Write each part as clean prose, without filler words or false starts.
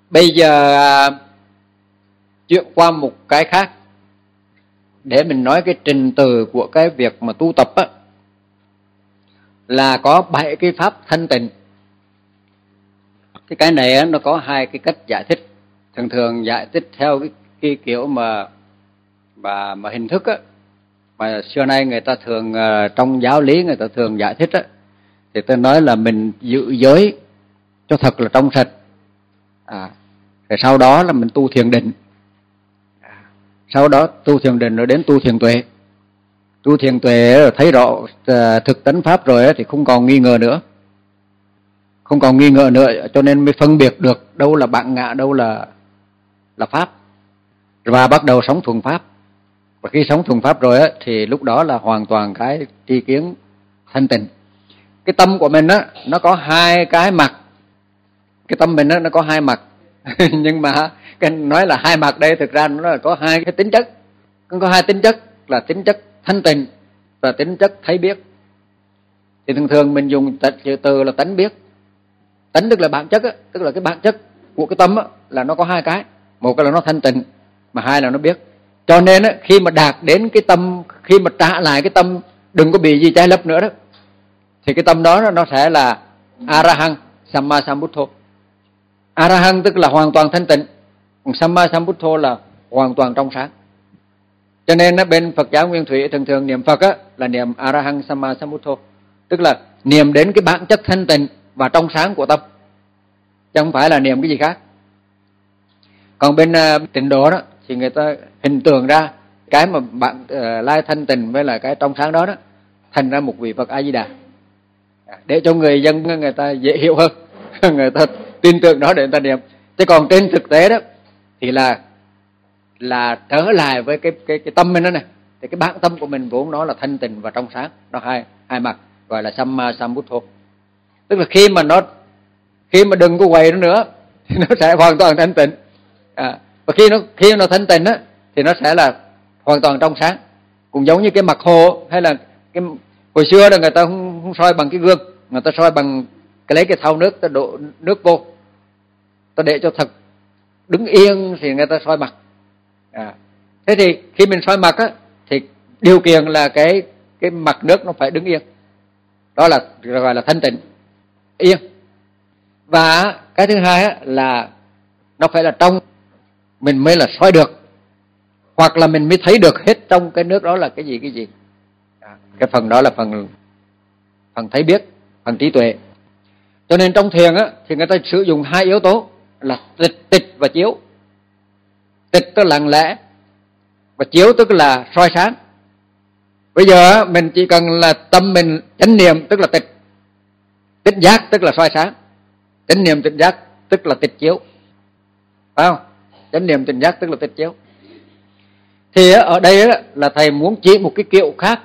Bây giờ chuyển qua một cái khác để mình nói cái trình tự của cái việc mà tu tập á, là có 7 cái pháp thanh tịnh. Cái này á, nó có 2 cái cách giải thích. Thường thường giải thích theo cái kiểu mà hình thức á, mà xưa nay người ta thường trong giáo lý người ta thường giải thích á, thì tôi nói là mình giữ giới cho thật là trong sạch, rồi sau đó là mình tu thiền định, sau đó tu thiền định rồi đến tu thiền tuệ. Tu thiền tuệ rồi thấy rõ thực tánh pháp rồi thì không còn nghi ngờ nữa, không còn nghi ngờ nữa, cho nên mới phân biệt được đâu là bản ngã, đâu là pháp, và bắt đầu sống thuần pháp. Và khi sống thuần pháp rồi thì lúc đó là hoàn toàn cái tri kiến thanh tịnh. Cái tâm của mình nó có 2 cái mặt. Cái tâm mình nó có 2 mặt nhưng mà cái nói là 2 mặt đây, thực ra nó là có 2 cái tính chất. Có 2 tính chất là tính chất thanh tịnh và tính chất thấy biết. Thì thường thường mình dùng từ là tánh biết. Tánh tức là bản chất tức là cái bản chất của cái tâm là nó có 2 cái. Một cái là nó thanh tịnh, mà 2 là nó biết. Cho nên khi mà đạt đến cái tâm, khi mà trả lại cái tâm đừng có bị gì che lấp nữa đó, thì cái tâm đó nó sẽ là Arahant Samma Sambuddho. Arahant tức là hoàn toàn thanh tịnh, còn Samma Sambuddho là hoàn toàn trong sáng. Cho nên bên Phật giáo Nguyên Thủy thường thường niệm Phật là niệm Arahant Samma Sambuddho, tức là niệm đến cái bản chất thanh tịnh và trong sáng của tâm, chứ không phải là niệm cái gì khác. Còn bên Tịnh độ đó thì người ta hình tượng ra cái mà bạn lai thanh tịnh với là cái trong sáng đó thành ra một vị Phật A Di Đà, để cho người dân người ta dễ hiểu hơn người ta tin tưởng đó để người ta niệm. Chứ còn trên thực tế đó thì là trở lại với cái tâm mình đó này, thì cái bản tâm của mình vốn nó là thanh tịnh và trong sáng, nó hai mặt, gọi là Samma Sambuddho. Tức là khi mà đừng có quậy nó nữa thì nó sẽ hoàn toàn thanh tịnh. Và khi nó thanh tịnh thì nó sẽ là hoàn toàn trong sáng. Cũng giống như cái mặt hồ, hay là cái hồi xưa là người ta không soi bằng cái gương, người ta soi bằng lấy cái thau nước, ta đổ nước vô, ta để cho thật đứng yên thì người ta soi mặt. Thế thì khi mình soi mặt thì điều kiện là cái mặt nước nó phải đứng yên, đó là gọi là thanh tịnh, yên. Và cái thứ hai là nó phải là trong, mình mới là soi được, hoặc là mình mới thấy được hết trong cái nước đó là cái gì. Cái phần đó là phần thấy biết, phần trí tuệ. Cho nên trong thiền thì người ta sử dụng 2 yếu tố là tịch và chiếu. Tịch tức là lặng lẽ, và chiếu tức là soi sáng. Bây giờ mình chỉ cần là tâm mình chánh niệm tức là tịch, tịch giác tức là soi sáng, chánh niệm tịch giác tức là tịch chiếu, phải không? Chánh niệm tịch giác tức là tịch chiếu. Thì ở đây là thầy muốn chỉ một cái kiểu khác.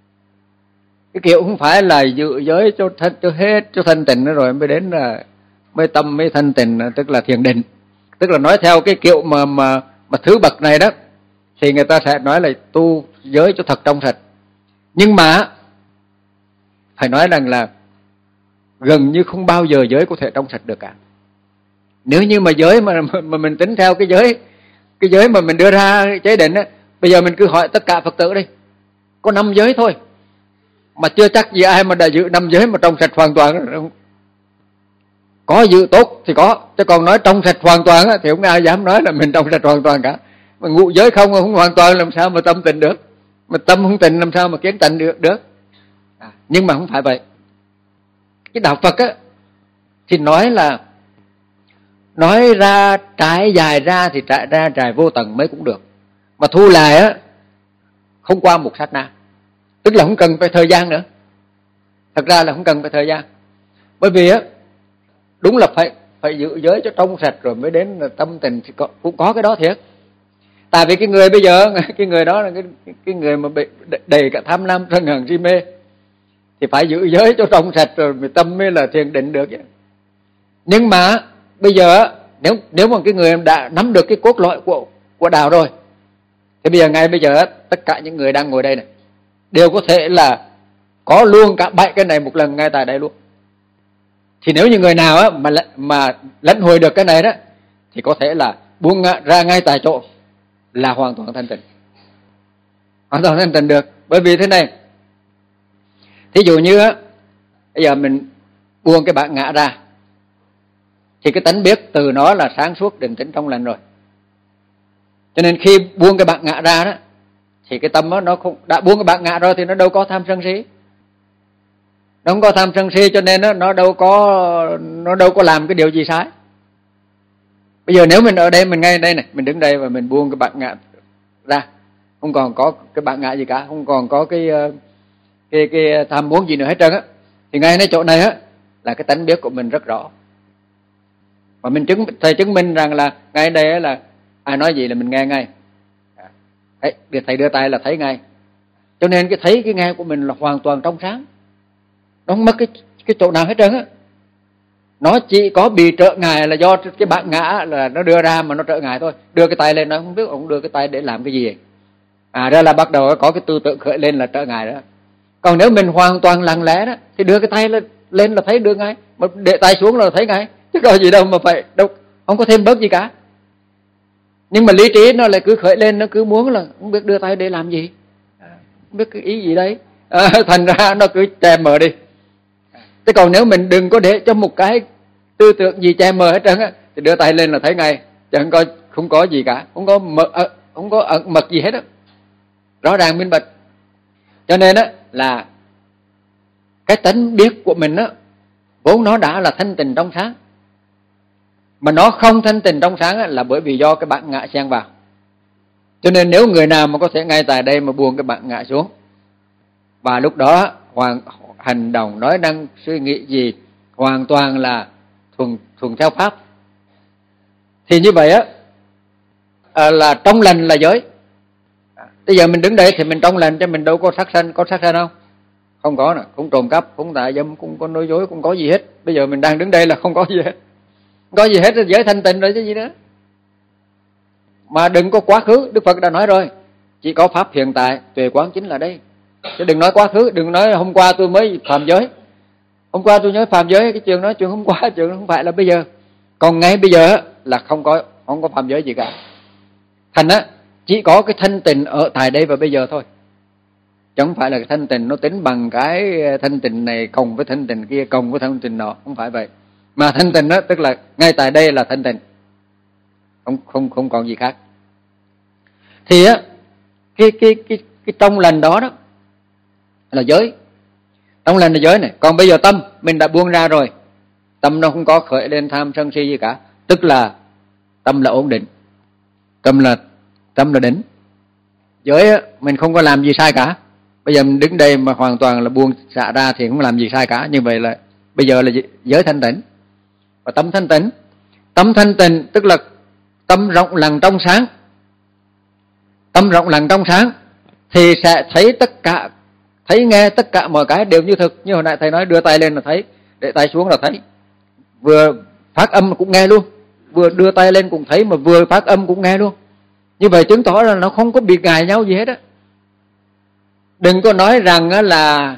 Cái kiểu không phải là giữ giới cho hết cho thanh tịnh rồi mới đến là mới tâm mới thanh tịnh, tức là thiền định. Tức là nói theo cái kiểu mà thứ bậc này đó thì người ta sẽ nói là tu giới cho thật trong sạch. Nhưng mà phải nói rằng là gần như không bao giờ giới có thể trong sạch được cả. Nếu như mà giới mà mình tính theo cái giới mà mình đưa ra chế định bây giờ mình cứ hỏi tất cả Phật tử đi, có 5 giới thôi mà chưa chắc gì ai mà đã giữ 5 giới mà trong sạch hoàn toàn. Có giữ tốt thì có, chứ còn nói trong sạch hoàn toàn thì không ai dám nói là mình trong sạch hoàn toàn cả. Mà ngụ giới không hoàn toàn làm sao mà tâm tịnh được, mà tâm không tịnh làm sao mà kiến tịnh được. Nhưng mà không phải vậy. Cái đạo Phật thì nói ra trải dài ra thì trải vô tận mấy cũng được, mà thu lại không qua một sát na, tức là không cần phải thời gian nữa. Thật ra là không cần phải thời gian, bởi vì đúng là phải giữ giới cho trong sạch rồi mới đến là tâm tình thì cũng có cái đó thiệt. Tại vì cái người bây giờ cái người đó là cái người mà bị đầy cả tham lam sân hận si mê thì phải giữ giới cho trong sạch rồi mới tâm mới là thiền định được. Nhưng mà bây giờ nếu mà cái người đã nắm được cái cốt lõi của đạo rồi thì ngay bây giờ tất cả những người đang ngồi đây này đều có thể là có luôn cả 7 cái này một lần ngay tại đây luôn. Thì nếu như người nào mà lãnh hội được cái này đó thì có thể là buông ra ngay tại chỗ là hoàn toàn thanh tịnh. Hoàn toàn thanh tịnh được. Bởi vì thế này, thí dụ như bây giờ mình buông cái bản ngã ra thì cái tánh biết từ nó là sáng suốt, định tĩnh, trong lành rồi. Cho nên khi buông cái bản ngã ra đó thì cái tâm đó, nó không, đã buông cái bản ngã rồi thì nó đâu có tham sân si. Nó không có tham sân si, cho nên nó đâu có làm cái điều gì sai. Bây giờ nếu mình ở đây, mình ngay đây này, mình đứng đây và mình buông cái bản ngã ra, không còn có cái bản ngã gì cả, không còn có cái tham muốn gì nữa hết trơn á, thì ngayในchỗ này á là cái tánh biết của mình rất rõ. Và mình chứng minh rằng là ngay đây là ai nói gì là mình nghe ngay. Thầy đưa tay là thấy ngay. Cho nên cái thấy cái nghe của mình là hoàn toàn trong sáng. Nó không mất cái chỗ nào hết trơn á. Nó chỉ có bị trợ ngại là do cái bản ngã là nó đưa ra mà nó trợ ngại thôi. Đưa cái tay lên nó không biết ông đưa cái tay để làm cái gì. Đó là bắt đầu có cái tư tưởng khởi lên là trợ ngại đó. Còn nếu mình hoàn toàn lặng lẽ đó thì đưa cái tay lên là thấy được ngay, mà để tay xuống là thấy ngay, chứ có gì đâu mà phải đâu, không có thêm bớt gì cả. Nhưng mà lý trí nó lại cứ khởi lên, nó cứ muốn là không biết đưa tay để làm gì, không biết cái ý gì đấy, thành ra nó cứ che mờ đi. Thế còn nếu mình đừng có để cho một cái tư tưởng gì che mờ hết trơn á, thì đưa tay lên là thấy ngay, chẳng không có gì cả, không có ẩn mật gì hết á, rõ ràng minh bạch. Cho nên á là cái tánh biết của mình á vốn nó đã là thanh tịnh trong sáng, mà nó không thanh tịnh trong sáng á, là bởi vì do cái bản ngã xen vào. Cho nên nếu người nào mà có thể ngay tại đây mà buông cái bản ngã xuống, và lúc đó hành động, nói năng, suy nghĩ gì hoàn toàn là thuần theo pháp, thì như vậy á là trong lành là giới. Bây giờ mình đứng đây thì mình trong lành, chứ mình đâu có sát sanh. Có sát sanh không? Không có nè, không trộm cắp, không tà dâm, không có nói dối, không có gì hết. Bây giờ mình đang đứng đây là không có gì hết. Không có gì hết, giới thanh tịnh rồi chứ gì nữa. Mà đừng có quá khứ, Đức Phật đã nói rồi, chỉ có pháp hiện tại, tuệ quán chính là đây. Chứ đừng nói quá khứ, đừng nói hôm qua tôi mới phạm giới. Hôm qua tôi nhớ phạm giới, cái chuyện nói chuyện hôm qua, chuyện không phải là bây giờ. Còn ngay bây giờ là không có phạm giới gì cả. Thành á, chỉ có cái thanh tịnh ở tại đây và bây giờ thôi. Chứ không phải là cái thanh tịnh nó tính bằng cái thanh tịnh này cộng với thanh tịnh kia, cộng với thanh tịnh nọ, không phải vậy. Mà thanh tịnh đó tức là ngay tại đây là thanh tịnh, không còn gì khác. Thì á cái trong lành đó là giới. Trong lành là giới này. Còn bây giờ tâm mình đã buông ra rồi, tâm nó không có khởi lên tham sân si gì cả, tức là tâm là ổn định, tâm là đỉnh. Giới á, mình không có làm gì sai cả. Bây giờ mình đứng đây mà hoàn toàn là buông xả ra thì không làm gì sai cả. Như vậy là bây giờ là giới thanh tịnh và tâm thanh tịnh. Tâm thanh tịnh tức là tâm rộng lặng trong sáng. Tâm rộng lặng trong sáng thì sẽ thấy tất cả, thấy nghe tất cả mọi cái đều như thực. Như hồi nãy thầy nói, đưa tay lên là thấy, để tay xuống là thấy. Vừa phát âm cũng nghe luôn, vừa đưa tay lên cũng thấy, mà vừa phát âm cũng nghe luôn. Như vậy chứng tỏ là nó không có biệt ngại nhau gì hết á. Đừng có nói rằng là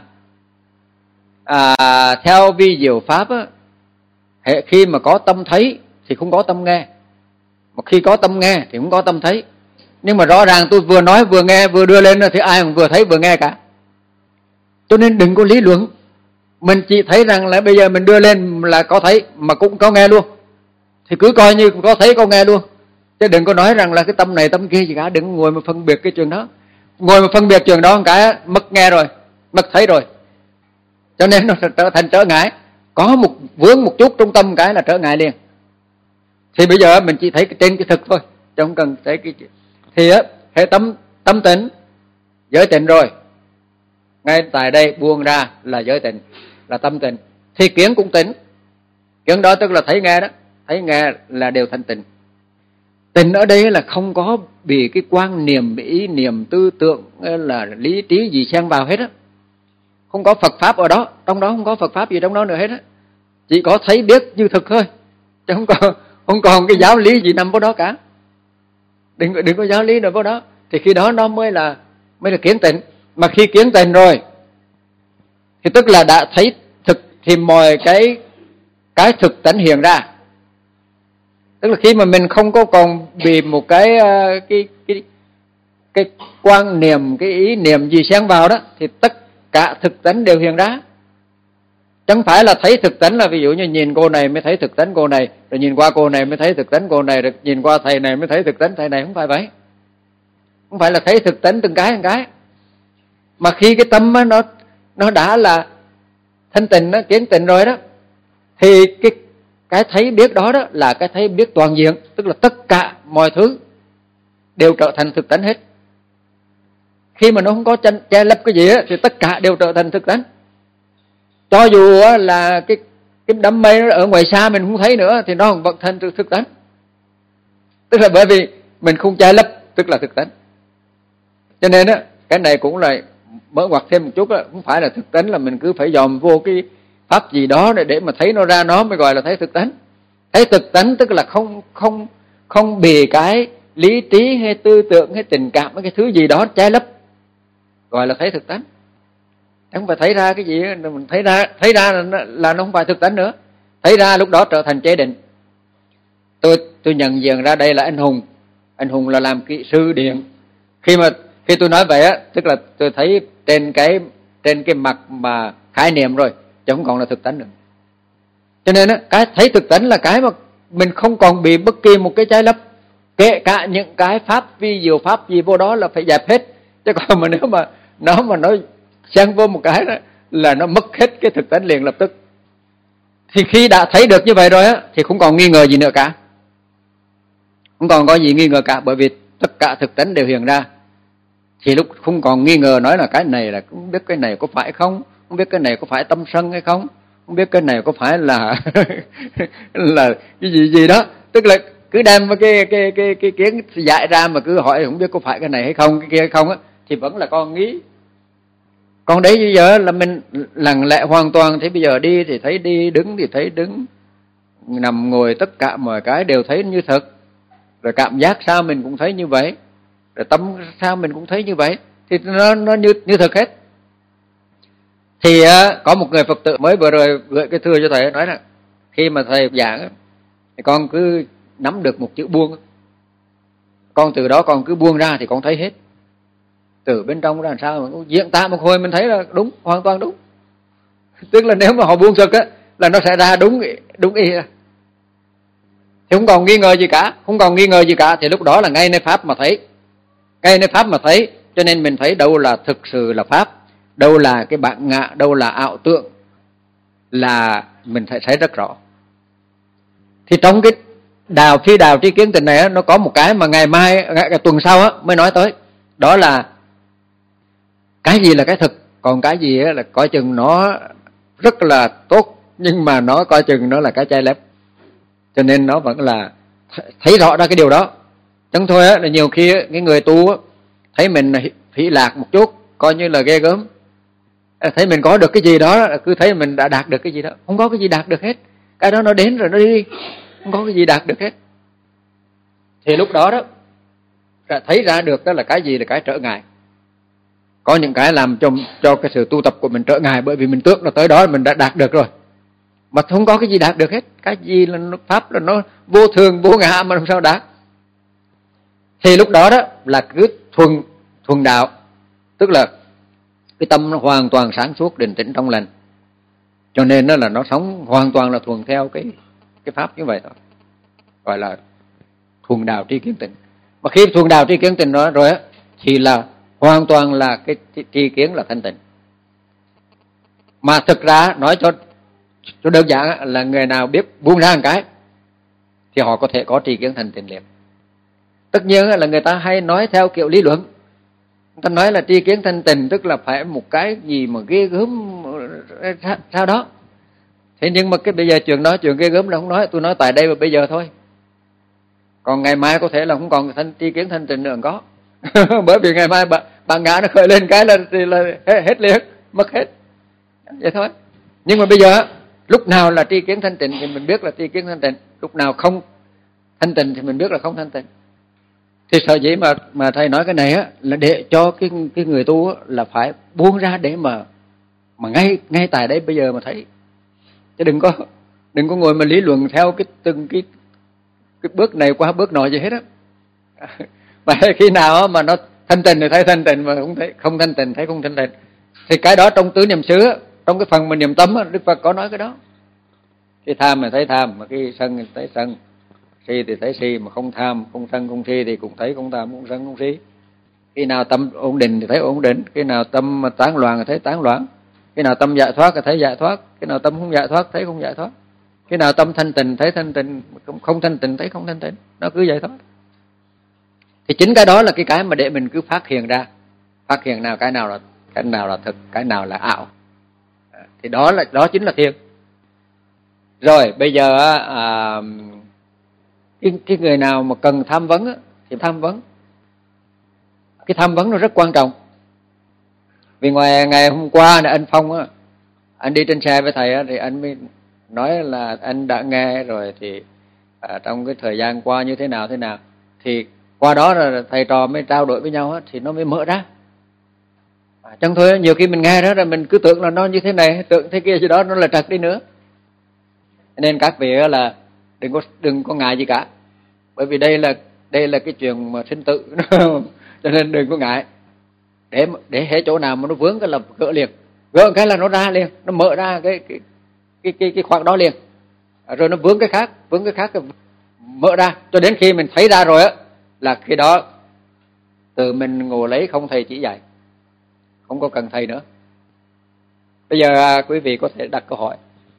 theo vi diệu pháp á, khi mà có tâm thấy thì không có tâm nghe, mà khi có tâm nghe thì không có tâm thấy. Nhưng mà rõ ràng tôi vừa nói vừa nghe vừa đưa lên thì ai cũng vừa thấy vừa nghe cả. Cho nên đừng có lý luận. Mình chỉ thấy rằng là bây giờ mình đưa lên là có thấy mà cũng có nghe luôn, thì cứ coi như có thấy có nghe luôn. Chứ đừng có nói rằng là cái tâm này tâm kia gì cả. Đừng ngồi mà phân biệt cái chuyện đó. Ngồi mà phân biệt chuyện đó một cái mất nghe rồi, mất thấy rồi, cho nên nó trở thành trở ngại. Có một vướng một chút trong tâm cái là trở ngại liền. Thì bây giờ mình chỉ thấy trên cái thực thôi, chứ không cần thấy cái chuyện. Thì hệ tâm tịnh, giới tịnh rồi, ngay tại đây buông ra là giới tịnh, là tâm tịnh. Thì kiến cũng tịnh. Kiến đó tức là thấy nghe đó, thấy nghe là đều thanh tịnh. Tịnh ở đây là không có bị cái quan niệm, ý niệm, tư tưởng là lý trí gì xen vào hết á. Không có Phật pháp ở đó, trong đó không có Phật pháp gì trong đó nữa hết á. Chỉ có thấy biết như thực thôi, chứ không còn cái giáo lý gì nằm vào đó cả. Đừng có giáo lý nào vào đó. Thì khi đó nó mới là kiến tịnh. Mà khi kiến tịnh rồi thì tức là đã thấy thực, thì mọi cái thực tánh hiện ra. Tức là khi mà mình không có còn bị một cái quan niệm, cái ý niệm gì xen vào đó, thì tất cả thực tánh đều hiện ra. Chẳng phải là thấy thực tánh là ví dụ như nhìn cô này mới thấy thực tánh cô này, rồi nhìn qua cô này mới thấy thực tánh cô này, rồi nhìn qua thầy này mới thấy thực tánh thầy này. Không phải vậy. Không phải là thấy thực tánh từng cái. Mà khi cái tâm nó đã là thanh tịnh đó, kiến tịnh rồi đó, thì cái thấy biết đó là cái thấy biết toàn diện. Tức là tất cả mọi thứ đều trở thành thực tánh hết. Khi mà nó không có che lấp cái gì thì tất cả đều trở thành thực tánh. Cho dù là cái đám mây nó ở ngoài xa mình không thấy nữa, thì nó vẫn thành thực tánh. Tức là bởi vì mình không che lấp, tức là thực tánh. Cho nên cái này cũng là mở ngoặt thêm một chút, không phải là thực tánh là mình cứ phải dòm vô cái pháp gì đó để mà thấy nó ra, nó mới gọi là thấy thực tánh. Thấy thực tánh tức là không bị cái lý trí hay tư tưởng hay tình cảm hay cái thứ gì đó che lấp, gọi là thấy thực tánh. Không phải thấy ra cái gì, mình thấy ra là nó không phải thực tánh nữa. Thấy ra lúc đó trở thành chế định. Tôi nhận diện ra đây là anh Hùng là làm kỹ sư điện. Khi tôi nói vậy tức là tôi thấy trên cái mặt mà khái niệm rồi, chứ không còn là thực tánh nữa. Cho nên cái thấy thực tánh là cái mà mình không còn bị bất kỳ một cái trái lấp, kể cả những cái pháp vi diệu pháp gì vô đó là phải dẹp hết. Chứ còn mà nếu mà nó xen vô một cái đó là nó mất hết cái thực tánh liền lập tức. Thì khi đã thấy được như vậy rồi thì không còn nghi ngờ gì nữa cả. Không còn có gì nghi ngờ cả, bởi vì tất cả thực tánh đều hiện ra. Thì lúc không còn nghi ngờ nói là cái này là không biết cái này có phải không, không biết cái này có phải tâm sân hay không, không biết cái này có phải là là cái gì đó. Tức là cứ đem cái kiến dạy ra mà cứ hỏi không biết có phải cái này hay không, cái kia hay không thì vẫn là con nghĩ. Còn đấy bây giờ là mình lặng lẽ hoàn toàn. Thế bây giờ đi thì thấy đi, đứng thì thấy đứng, nằm ngồi tất cả mọi cái đều thấy như thật. Rồi cảm giác sao mình cũng thấy như vậy, rồi tâm sao mình cũng thấy như vậy, thì nó như thật hết. Thì có một người Phật tử mới vừa rồi gửi cái thư cho thầy, nói là khi mà thầy giảng thì con cứ nắm được một chữ buông, con từ đó con cứ buông ra thì con thấy hết. Từ bên trong ra làm sao mà diễn tả một hồi mình thấy là đúng, hoàn toàn đúng. Tức là nếu mà họ buông thực là nó sẽ ra đúng y. Thì không còn nghi ngờ gì cả, thì lúc đó là ngay nơi pháp mà thấy. Cho nên mình thấy đâu là thực sự là pháp, đâu là cái bản ngã, đâu là ảo tượng, là mình thấy rất rõ. Thì trong cái phi đào tri kiến tình này nó có một cái mà ngày tuần sau mới nói tới. Đó là cái gì là cái thực, còn cái gì là coi chừng nó rất là tốt, nhưng mà nó coi chừng nó là cái chai lép. Cho nên nó vẫn là thấy rõ ra cái điều đó. Chẳng thôi là nhiều khi cái người tu thấy mình hỷ lạc một chút coi như là ghê gớm. Thấy mình có được cái gì đó cứ thấy mình đã đạt được cái gì đó. Không có cái gì đạt được hết. Cái đó nó đến rồi nó đi, không có cái gì đạt được hết. Thì lúc đó thấy ra được đó là cái gì là cái trở ngại. Có những cái làm cho cái sự tu tập của mình trở ngại, bởi vì mình tưởng là tới đó mình đã đạt được rồi, mà không có cái gì đạt được hết. Cái gì là pháp là nó vô thường vô ngã mà làm sao đạt. Thì lúc đó là cứ thuần đạo, tức là cái tâm nó hoàn toàn sáng suốt, định tĩnh trong lành. Cho nên là nó sống hoàn toàn là thuần theo cái pháp như vậy thôi, gọi là thuần đạo tri kiến tịnh. Mà khi thuần đạo tri kiến tịnh đó rồi thì là hoàn toàn là cái tri kiến là thanh tịnh. Mà thực ra nói cho đơn giản là người nào biết buông ra một cái thì họ có thể có tri kiến thanh tịnh liền. Tất nhiên là người ta hay nói theo kiểu lý luận. Người ta nói là tri kiến thanh tịnh tức là phải một cái gì mà ghê gớm sao đó. Thế nhưng mà bây giờ chuyện ghê gớm là không nói, tôi nói tại đây và bây giờ thôi. Còn ngày mai có thể là không còn tri kiến thanh tịnh nữa có. Bởi vì ngày mai bạn ngã nó khởi lên cái là hết liền, mất hết. Vậy thôi. Nhưng mà bây giờ lúc nào là tri kiến thanh tịnh thì mình biết là tri kiến thanh tịnh, lúc nào không thanh tịnh thì mình biết là không thanh tịnh. Thì sở dĩ mà thầy nói cái này là để cho cái người tu là phải buông ra để mà ngay tại đây bây giờ mà thấy. Chứ đừng có ngồi mà lý luận theo từng cái bước này qua bước nọ gì hết á. Mà khi nào mà nó thanh tịnh thì thấy thanh tịnh, mà không thanh tịnh thấy không thanh tịnh. Thì cái đó trong tứ niệm xứ, trong cái phần mà niệm tâm, Đức Phật có nói cái đó. Khi tham thì thấy tham, mà khi sân thì thấy sân, si thì thấy si, mà không tham, không sân, không si thì cũng thấy không tham, không sân, không si. Khi nào tâm ổn định thì thấy ổn định, khi nào tâm tán loạn thì thấy tán loạn, khi nào tâm giải thoát thì thấy giải thoát, khi nào tâm không giải thoát thấy không giải thoát, khi nào tâm thanh tịnh thấy thanh tịnh, không thanh tịnh thấy không thanh tịnh. Nó cứ giải thoát. Thì chính cái đó là cái mà để mình cứ phát hiện ra, phát hiện nào cái nào là thực, cái nào là ảo. Thì đó chính là thiền. Rồi bây giờ cái người nào mà cần tham vấn thì tham vấn. Cái tham vấn nó rất quan trọng. Vì ngày hôm qua là anh Phong anh đi trên xe với thầy thì anh mới nói là anh đã nghe rồi, thì trong cái thời gian qua như thế nào thì qua đó là thầy trò mới trao đổi với nhau thì nó mới mở ra. Chẳng thôi nhiều khi mình nghe đó rồi mình cứ tưởng là nó như thế này, tưởng thế kia gì đó, nó là trật đi nữa. Nên các vị là đừng có ngại gì cả, bởi vì đây là cái chuyện mà sinh tử. Cho nên đừng có ngại. Để hết chỗ nào mà nó vướng cái là gỡ liền, gỡ cái là nó ra liền, nó mở ra cái khoảng đó liền. Rồi nó vướng cái khác mở ra, cho đến khi mình thấy ra rồi là khi đó tự mình ngồi lấy, không thầy chỉ dạy, không có cần thầy nữa. Bây giờ quý vị có thể đặt câu hỏi.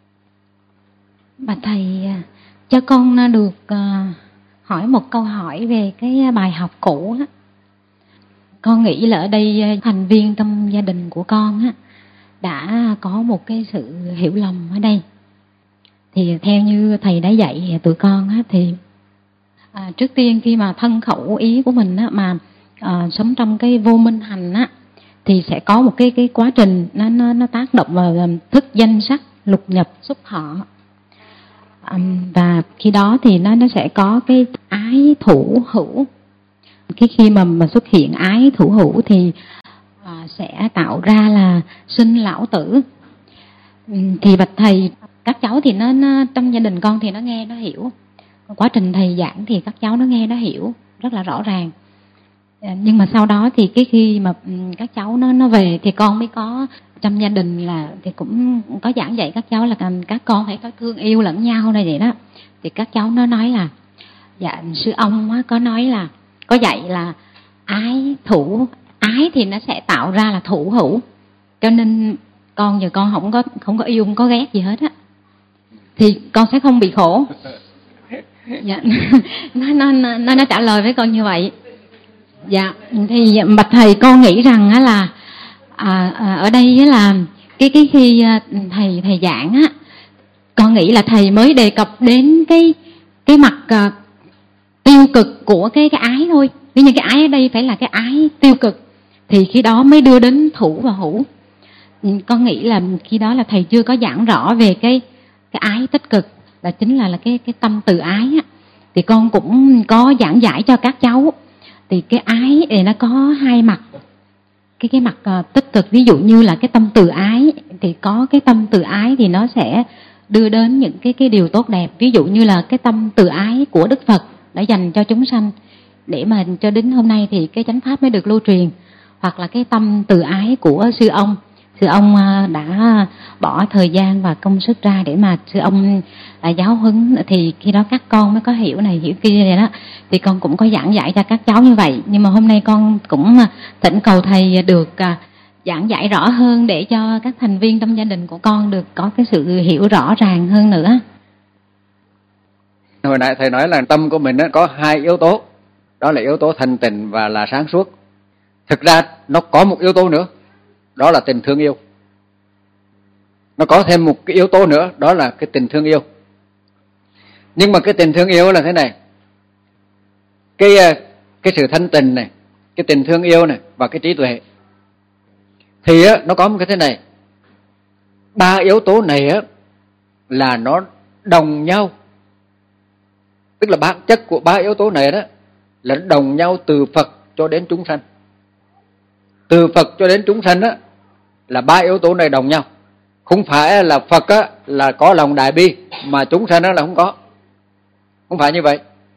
Bà thầy, cho con được hỏi một câu hỏi về cái bài học cũ á. Con nghĩ là ở đây thành viên trong gia đình của con á đã có một cái sự hiểu lầm ở đây. Thì theo như thầy đã dạy tụi con á, thì trước tiên khi mà thân khẩu ý của mình á, mà sống trong cái vô minh hành á, thì sẽ có một cái quá trình nó tác động vào thức danh sắc lục nhập xúc thọ. Và khi đó thì nó sẽ có cái ái thủ hữu. Khi mà xuất hiện ái thủ hữu thì sẽ tạo ra là sinh lão tử. Thì bạch thầy, các cháu thì nó trong gia đình con thì nó nghe nó hiểu, quá trình thầy giảng thì các cháu nó nghe nó hiểu rất là rõ ràng. Nhưng mà sau đó thì cái khi mà các cháu nó về thì con mới có trong gia đình là thì cũng có giảng dạy các cháu là các con phải có thương yêu lẫn nhau này vậy đó. Thì các cháu nó nói là dạ sư ông có nói là có dạy là ái ái thì nó sẽ tạo ra là thủ hữu, cho nên con giờ con không có yêu, không có ghét gì hết á, thì con sẽ không bị khổ. Dạ. nó trả lời với con như vậy. Dạ, thì bạch thầy, con nghĩ rằng á là ở đây á là cái khi thầy giảng á, con nghĩ là thầy mới đề cập đến cái mặt tiêu cực của cái ái thôi. Tuy nhiên cái ái ở đây phải là cái ái tiêu cực, thì khi đó mới đưa đến thủ và hữu. Con nghĩ là khi đó là thầy chưa có giảng rõ về cái ái tích cực, là chính là cái tâm từ ái á. Thì con cũng có giảng giải cho các cháu. Thì cái ái thì nó có hai mặt. Cái mặt tích cực, ví dụ như là cái tâm từ ái, thì có cái tâm từ ái thì nó sẽ đưa đến những cái điều tốt đẹp. Ví dụ như là cái tâm từ ái của Đức Phật đã dành cho chúng sanh, để mà cho đến hôm nay thì cái chánh pháp mới được lưu truyền. Hoặc là cái tâm từ ái của sư ông đã bỏ thời gian và công sức ra để mà sư ông giáo huấn, thì khi đó các con mới có hiểu này hiểu kia vậy đó. Thì con cũng có giảng giải cho các cháu như vậy. Nhưng mà hôm nay con cũng thỉnh cầu thầy được giảng giải rõ hơn để cho các thành viên trong gia đình của con được có cái sự hiểu rõ ràng hơn nữa. Hồi nãy thầy nói là tâm của mình có hai yếu tố, đó là yếu tố thanh tịnh và là sáng suốt. Thực ra nó có một yếu tố nữa, đó là tình thương yêu. Nó có thêm một cái yếu tố nữa, đó là cái tình thương yêu. Nhưng mà cái tình thương yêu là thế này, cái sự thanh tịnh này, cái tình thương yêu này và cái trí tuệ, thì nó có một cái thế này, ba yếu tố này là nó đồng nhau. Tức là bản chất của ba yếu tố này đó là đồng nhau từ Phật cho đến chúng sanh. Từ Phật cho đến chúng sanh là ba yếu tố này đồng nhau. Không phải là Phật là có lòng đại bi mà chúng sanh là không có. Không phải như vậy.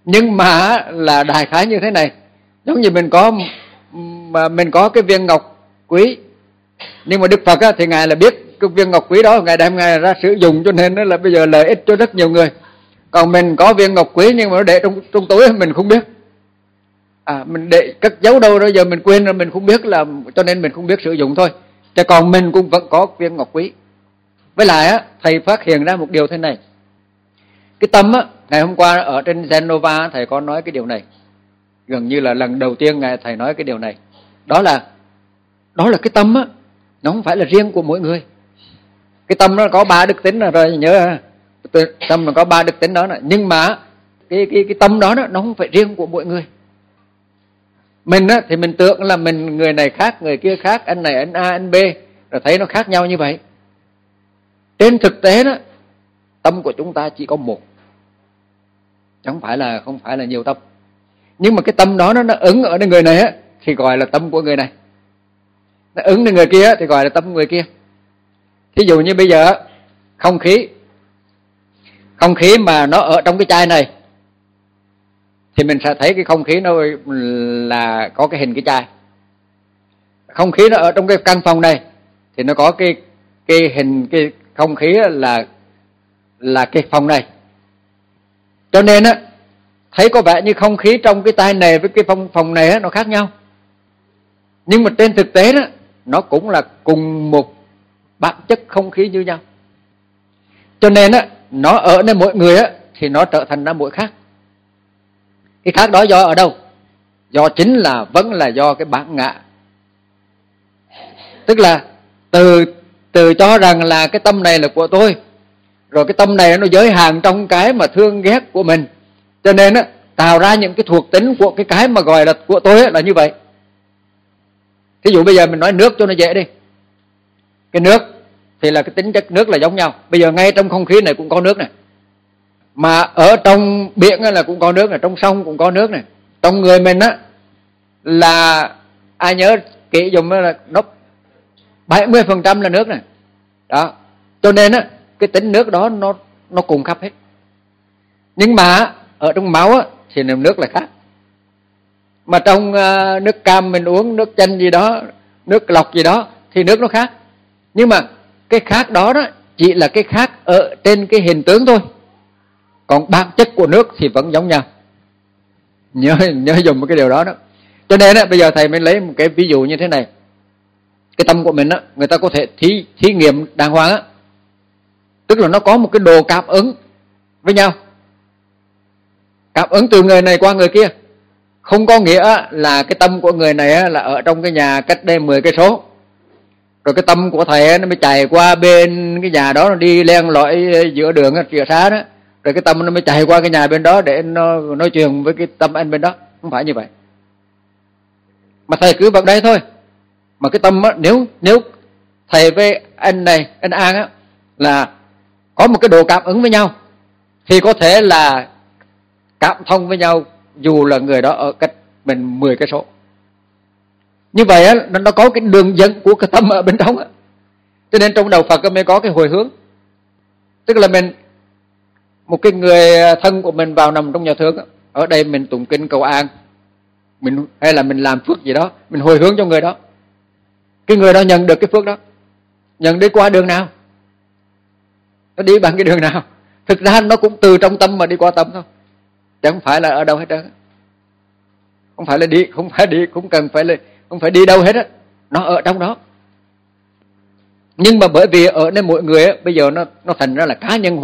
Nhưng mà là đại khái như thế này, giống như mình có cái viên ngọc quý, nhưng mà Đức Phật á, thì Ngài là biết cái viên ngọc quý đó Ngài đem Ngài ra sử dụng, cho nên là bây giờ lợi ích cho rất nhiều người. Còn mình có viên ngọc quý nhưng mà nó để trong túi mình không biết, mình để cất giấu đâu đó, giờ mình quên rồi mình không biết, là cho nên mình không biết sử dụng thôi. Chứ còn mình cũng vẫn có viên ngọc quý. Với lại á, thầy phát hiện ra một điều thế này, cái tâm á, ngày hôm qua ở trên Genova thầy có nói cái điều này, gần như là lần đầu tiên thầy nói cái điều này, đó là cái tâm á, nó không phải là riêng của mỗi người. Cái tâm nó có 3 đức tính rồi, nhớ tâm nó có 3 đức tính đó nè. Nhưng mà cái tâm đó nó không phải riêng của mỗi người. Mình á, thì mình tưởng là mình người này khác, người kia khác, anh này anh A, anh B, rồi thấy nó khác nhau như vậy. Trên thực tế đó, tâm của chúng ta chỉ có một, không phải là nhiều tâm. Nhưng mà cái tâm đó nó ứng ở người này á, thì gọi là tâm của người này. Nó ứng đến người kia thì gọi là tâm của người kia. Thí dụ như bây giờ không khí mà nó ở trong cái chai này thì mình sẽ thấy cái không khí nó là có cái hình cái chai. Không khí nó ở trong cái căn phòng này thì nó có cái hình cái không khí là cái phòng này. Cho nên á, thấy có vẻ như không khí trong cái chai này với cái phòng này á, nó khác nhau. Nhưng mà trên thực tế đó, nó cũng là cùng một bản chất không khí như nhau. Cho nên á, nó ở nơi mỗi người á, thì nó trở thành ra mỗi khác. Cái khác đó do ở đâu? Do chính là vẫn là do cái bản ngã. Tức là từ cho rằng là cái tâm này là của tôi, rồi cái tâm này nó giới hạn trong cái mà thương ghét của mình, cho nên á, tạo ra những cái thuộc tính của cái mà gọi là của tôi á, là như vậy. Thí dụ bây giờ mình nói nước cho nó dễ đi. Cái nước thì là cái tính chất nước là giống nhau. Bây giờ ngay trong không khí này cũng có nước này, mà ở trong biển là cũng có nước này, trong sông cũng có nước này. Trong người mình á, là ai nhớ kỹ dùm là nó 70% là nước này. Đó. Cho nên á, cái tính nước đó nó cùng khắp hết. Nhưng mà ở trong máu á, thì nước là khác. Mà trong nước cam mình uống, nước chanh gì đó, nước lọc gì đó, thì nước nó khác. Nhưng mà cái khác đó chỉ là cái khác ở trên cái hình tướng thôi. Còn bản chất của nước thì vẫn giống nhau. Nhớ dùng cái điều đó đó. Cho nên bây giờ thầy mới lấy một cái ví dụ như thế này. Cái tâm của mình á, người ta có thể thí nghiệm đàng hoàng á. Tức là nó có một cái đồ cảm ứng với nhau, cảm ứng từ người này qua người kia. Không có nghĩa là cái tâm của người này là ở trong cái nhà cách đây 10 cây số, rồi cái tâm của thầy nó mới chạy qua bên cái nhà đó, nó đi len lỏi giữa đường giữa xá đó, rồi cái tâm nó mới chạy qua cái nhà bên đó để nó nói chuyện với cái tâm anh bên đó. Không phải như vậy. Mà thầy cứ vào đây thôi. Mà cái tâm á, nếu thầy với anh này, anh An á, là có một cái đồ cảm ứng với nhau, thì có thể là cảm thông với nhau dù là người đó ở cách mình 10 cây số. Như vậy á, nó có cái đường dẫn của cái tâm ở bên trong á. Cho nên trong đầu Phật mới có cái hồi hướng. Tức là một cái người thân của mình vào nằm trong nhà thương á, ở đây mình tụng kinh cầu an, hay là mình làm phước gì đó, mình hồi hướng cho người đó. Cái người đó nhận được cái phước đó, nhận đi qua đường nào, nó đi bằng cái đường nào, thực ra nó cũng từ trong tâm mà đi qua tâm thôi, chứ không phải là ở đâu hết trơn. Không phải đi đâu hết á, nó ở trong đó. Nhưng mà bởi vì ở nơi mỗi người á, bây giờ nó thành ra là cá nhân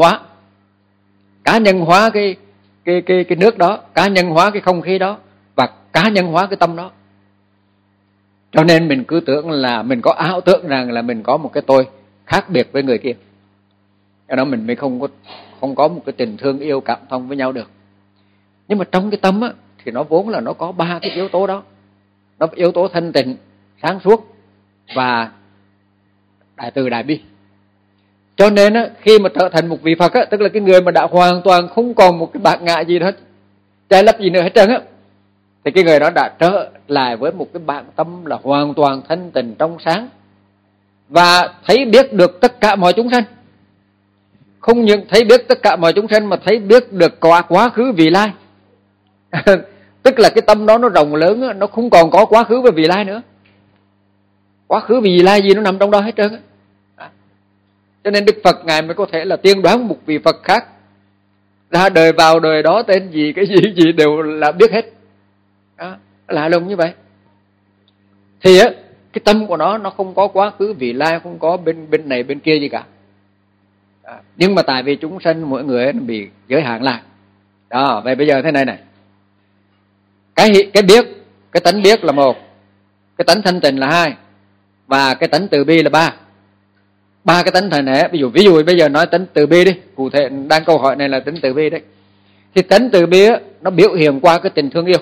hóa cái nước đó, cá nhân hóa cái không khí đó, và cá nhân hóa cái tâm đó. Cho nên mình cứ tưởng là mình có ảo tưởng rằng là mình có một cái tôi khác biệt với người kia. Cho đó mình mới không có một cái tình thương yêu cảm thông với nhau được. Nhưng mà trong cái tâm á, thì nó vốn là nó có 3 cái yếu tố đó. Nó yếu tố thanh tịnh, sáng suốt và đại từ đại bi. Cho nên á, khi mà trở thành một vị Phật á, tức là cái người mà đã hoàn toàn không còn một cái bạc ngạ gì hết, trái lấp gì nữa hết trơn á, thì cái người đó đã trở lại với một cái bản tâm là hoàn toàn thanh tịnh trong sáng, và thấy biết được tất cả mọi chúng sanh. Không những thấy biết tất cả mọi chúng sanh mà thấy biết được quá khứ vị lai. Tức là cái tâm đó nó rộng lớn, nó không còn có quá khứ và vị lai nữa. Quá khứ vị lai gì nó nằm trong đó hết trơn. Cho nên Đức Phật Ngài mới có thể là tiên đoán một vị Phật khác ra đời vào đời đó tên gì, cái gì đều là biết hết. Đó, lạ lùng như vậy. Thì á, cái tâm của nó không có quá khứ vị lai, không có bên này bên kia gì cả. Nhưng mà tại vì chúng sanh mỗi người nó bị giới hạn lại. Đó, vậy bây giờ thế này này. Cái biết, cái tánh biết là một, cái tánh thanh tịnh là hai, và cái tánh từ bi là ba. Ba cái tánh thành hệ. Ví dụ bây giờ nói tánh từ bi đi, cụ thể đang câu hỏi này là tánh từ bi đấy. Thì tánh từ bi á, nó biểu hiện qua cái tình thương yêu.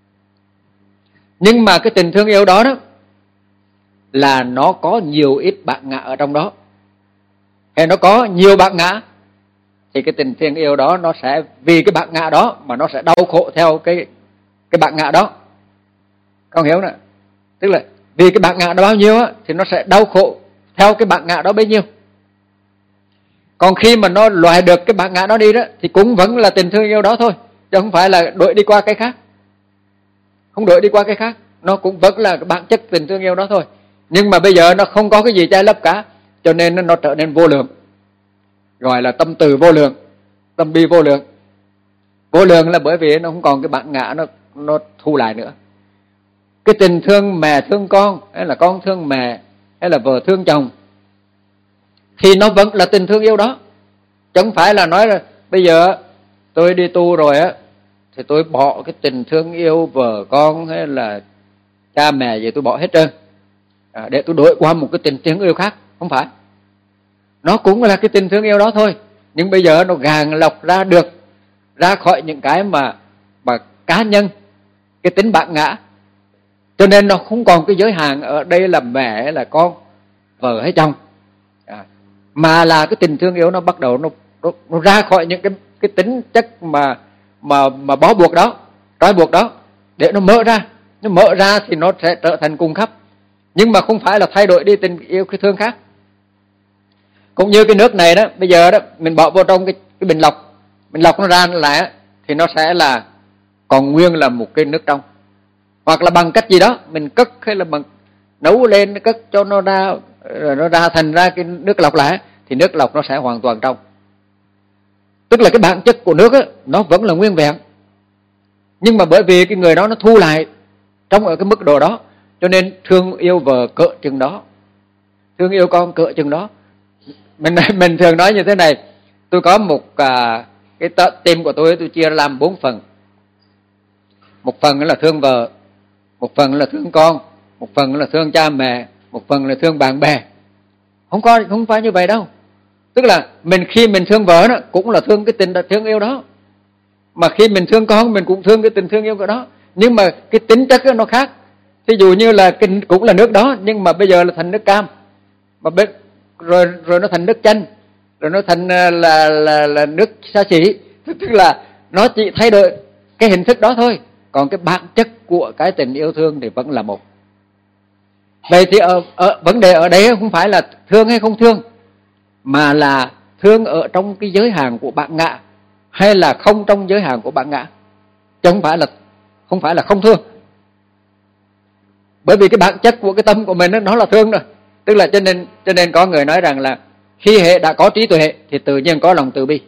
Nhưng mà cái tình thương yêu đó là nó có nhiều ít bạn ngã ở trong đó. Hay nó có nhiều bạn ngã, thì cái tình thương yêu đó nó sẽ vì cái bạn ngã đó mà nó sẽ đau khổ theo cái bạn ngã đó. Con hiểu nè? Tức là vì cái bạn ngã đó bao nhiêu á, thì nó sẽ đau khổ theo cái bạn ngã đó bấy nhiêu. Còn khi mà nó loại được cái bạn ngã đó đi đó, thì cũng vẫn là tình thương yêu đó thôi, chứ không phải là đổi đi qua cái khác. Không đổi đi qua cái khác, nó cũng vẫn là bản chất tình thương yêu đó thôi. Nhưng mà bây giờ nó không có cái gì che lấp cả, cho nên nó trở nên vô lượng, gọi là tâm từ vô lượng, tâm bi vô lượng. Vô lượng là bởi vì nó không còn cái bạn ngã nó thu lại nữa. Cái tình thương mẹ thương con, hay là con thương mẹ, hay là vợ thương chồng, thì nó vẫn là tình thương yêu đó. Chứ không phải là nói là bây giờ tôi đi tu rồi á, thì tôi bỏ cái tình thương yêu vợ con hay là cha mẹ gì tôi bỏ hết trơn, để tôi đổi qua một cái tình thương yêu khác. Không phải. Nó cũng là cái tình thương yêu đó thôi, nhưng bây giờ nó gàng lọc ra được, ra khỏi những cái mà cá nhân, cái tính bạn ngã. Cho nên nó không còn cái giới hạn ở đây là mẹ hay là con, vợ hay chồng, mà là cái tình thương yêu nó bắt đầu nó ra khỏi những cái tính chất mà bó buộc đó, trói buộc đó, để nó mở ra. Nó mở ra thì nó sẽ trở thành cùng khắp, nhưng mà không phải là thay đổi đi tình yêu cái thương khác. Cũng như cái nước này đó, bây giờ đó mình bỏ vô trong cái bình lọc nó ra lại thì nó sẽ là còn nguyên là một cái nước trong. Hoặc là bằng cách gì đó mình cất, hay là bằng nấu lên cất cho nó ra, rồi nó ra thành ra cái nước lọc lại, thì nước lọc nó sẽ hoàn toàn trong. Tức là cái bản chất của nước nó vẫn là nguyên vẹn, nhưng mà bởi vì cái người đó nó thu lại trong ở cái mức độ đó, cho nên thương yêu vợ cỡ chừng đó, thương yêu con cỡ chừng đó. Mình thường nói như thế này, tôi có một cái team của tôi chia làm 4 phần. Một phần là thương vợ, một phần là thương con, một phần là thương cha mẹ, một phần là thương bạn bè. Không phải như vậy đâu. Tức là khi mình thương vợ đó cũng là thương cái tình thương yêu đó, mà khi mình thương con mình cũng thương cái tình thương yêu của đó, nhưng mà cái tính chất nó khác. Thí dụ như là cũng là nước đó, nhưng mà bây giờ là thành nước cam, mà rồi nó thành nước chanh, rồi nó thành là nước sa chỉ. Tức là nó chỉ thay đổi cái hình thức đó thôi, còn cái bản chất của cái tình yêu thương thì vẫn là một. Vậy thì vấn đề ở đây không phải là thương hay không thương, mà là thương ở trong cái giới hạn của bạn ngã, hay là không trong giới hạn của bạn ngã, chứ không phải là không thương. Bởi vì cái bản chất của cái tâm của mình nó là thương rồi. Tức là cho nên có người nói rằng là khi hệ đã có trí tuệ thì tự nhiên có lòng từ bi.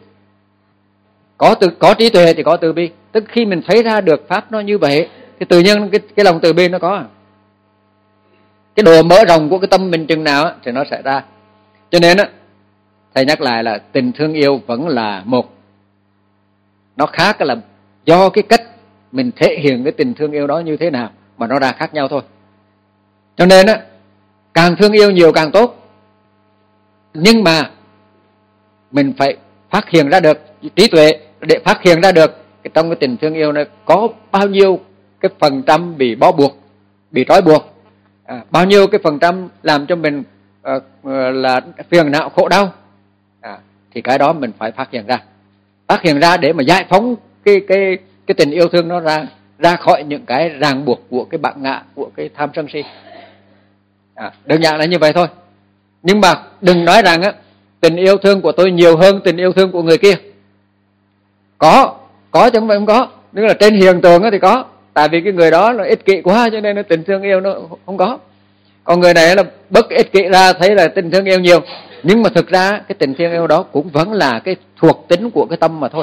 Có trí tuệ thì có từ bi. Tức khi mình thấy ra được pháp nó như vậy thì tự nhiên cái lòng từ bi nó có. Cái độ mở rộng của cái tâm mình chừng nào thì nó sẽ ra. Cho nên thầy nhắc lại là tình thương yêu vẫn là một. Nó khác là do cái cách mình thể hiện cái tình thương yêu đó như thế nào mà nó ra khác nhau thôi. Cho nên càng thương yêu nhiều càng tốt. Nhưng mà mình phải phát hiện ra được trí tuệ để phát hiện ra được trong cái tình thương yêu này có bao nhiêu cái phần trăm bị bó buộc, bị trói buộc, bao nhiêu cái phần trăm làm cho mình là phiền não khổ đau, thì cái đó mình phải phát hiện ra để mà giải phóng cái tình yêu thương nó ra khỏi những cái ràng buộc của cái bản ngã, của cái tham sân si. Đơn giản là như vậy thôi. Nhưng mà đừng nói rằng tình yêu thương của tôi nhiều hơn tình yêu thương của người kia. Có chứ không phải không có. Nếu là trên hiện tượng thì có, tại vì cái người đó là ích kỷ quá cho nên tình thương yêu nó không có. Còn người này là bất ích kỷ ra thấy là tình thương yêu nhiều, nhưng mà thực ra cái tình thương yêu đó cũng vẫn là cái thuộc tính của cái tâm mà thôi.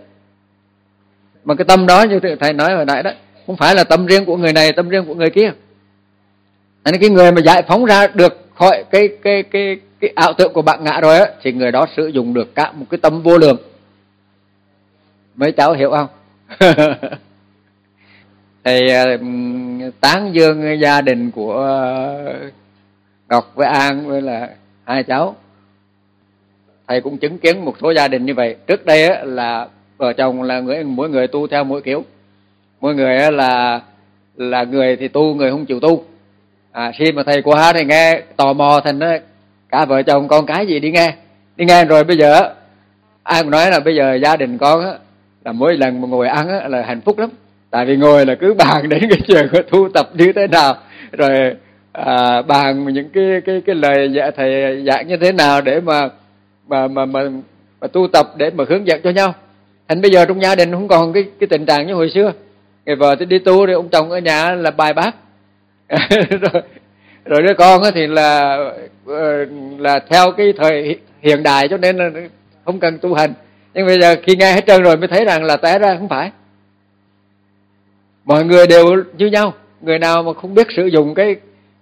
Mà cái tâm đó như thầy nói hồi nãy đó, không phải là tâm riêng của người này, tâm riêng của người kia. Nên cái người mà giải phóng ra được khỏi cái ảo tưởng của bạn ngã rồi á, thì người đó sử dụng được cả một cái tâm vô lượng. Mấy cháu hiểu không? Thầy tán dương gia đình của Ngọc với An với là hai cháu. Thầy cũng chứng kiến một số gia đình như vậy. Trước đây á, là vợ chồng là mỗi người tu theo mỗi kiểu. Mỗi người á, là người thì tu, người không chịu tu. Khi mà thầy qua thì nghe tò mò, thành đó cả vợ chồng con cái gì đi nghe rồi bây giờ ai cũng nói là bây giờ gia đình con á, là mỗi lần mà ngồi ăn á, là hạnh phúc lắm. Tại vì ngồi là cứ bàn đến cái chuyện thu tập như thế nào, rồi bàn những cái lời thầy dạy như thế nào để mà tu tập để mà hướng dẫn cho nhau. Thành bây giờ trong gia đình không còn cái tình trạng như hồi xưa, người vợ thì đi tu, rồi ông chồng ở nhà là bài bác. rồi đứa con thì là theo cái thời hiện đại cho nên là không cần tu hành. Nhưng bây giờ khi nghe hết trơn rồi mới thấy rằng là té ra không phải. Mọi người đều như nhau, người nào mà không biết sử dụng cái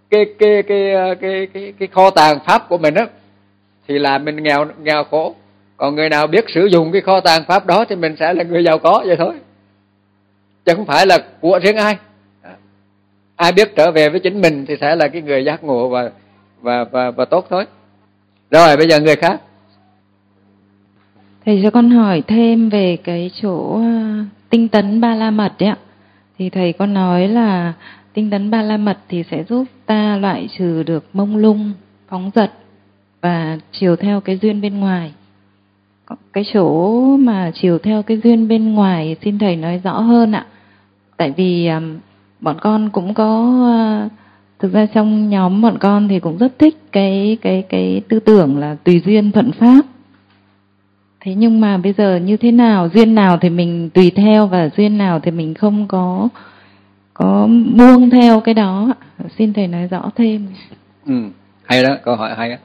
kho tàng pháp của mình á thì là mình nghèo khổ. Còn người nào biết sử dụng cái kho tàng pháp đó thì mình sẽ là người giàu có vậy thôi. Chứ không phải là của riêng ai. Ai biết trở về với chính mình thì sẽ là cái người giác ngộ và tốt thôi. Rồi bây giờ người khác. Thầy cho con hỏi thêm về cái chỗ tinh tấn Ba La Mật ấy ạ. Thì thầy có nói là tinh tấn Ba La Mật thì sẽ giúp ta loại trừ được mông lung, phóng dật và chiều theo cái duyên bên ngoài. Cái chỗ mà chiều theo cái duyên bên ngoài xin thầy nói rõ hơn ạ. Tại vì bọn con cũng có, thực ra trong nhóm bọn con thì cũng rất thích cái tư tưởng là tùy duyên thuận pháp. Thế nhưng mà bây giờ như thế nào, duyên nào thì mình tùy theo và duyên nào thì mình không có buông theo cái đó. Xin thầy nói rõ thêm. Hay đó, câu hỏi hay đó.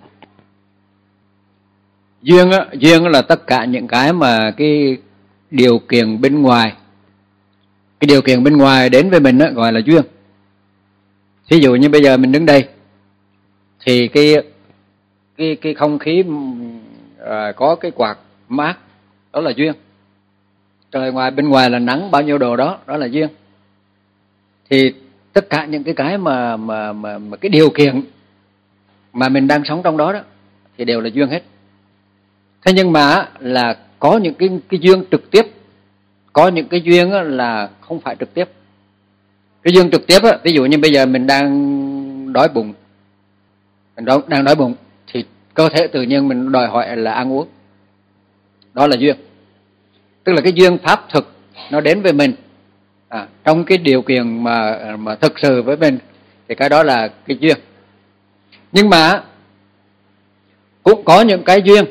Duyên là tất cả những cái mà cái điều kiện bên ngoài, cái điều kiện bên ngoài đến với mình đó, gọi là duyên. Ví dụ như bây giờ mình đứng đây thì cái không khí có cái quạt mát, đó là duyên. Trời ngoài bên ngoài là nắng bao nhiêu độ đó là duyên. Thì tất cả những cái mà cái điều kiện mà mình đang sống trong đó thì đều là duyên hết. Thế nhưng mà là có những cái duyên trực tiếp, có những cái duyên là không phải trực tiếp. Cái duyên trực tiếp ví dụ như bây giờ mình đang đói bụng, đang đói bụng thì cơ thể tự nhiên mình đòi hỏi là ăn uống. Đó là duyên. Tức là cái duyên pháp thực nó đến với mình trong cái điều kiện mà thực sự với mình thì cái đó là cái duyên. Nhưng mà cũng có những cái duyên,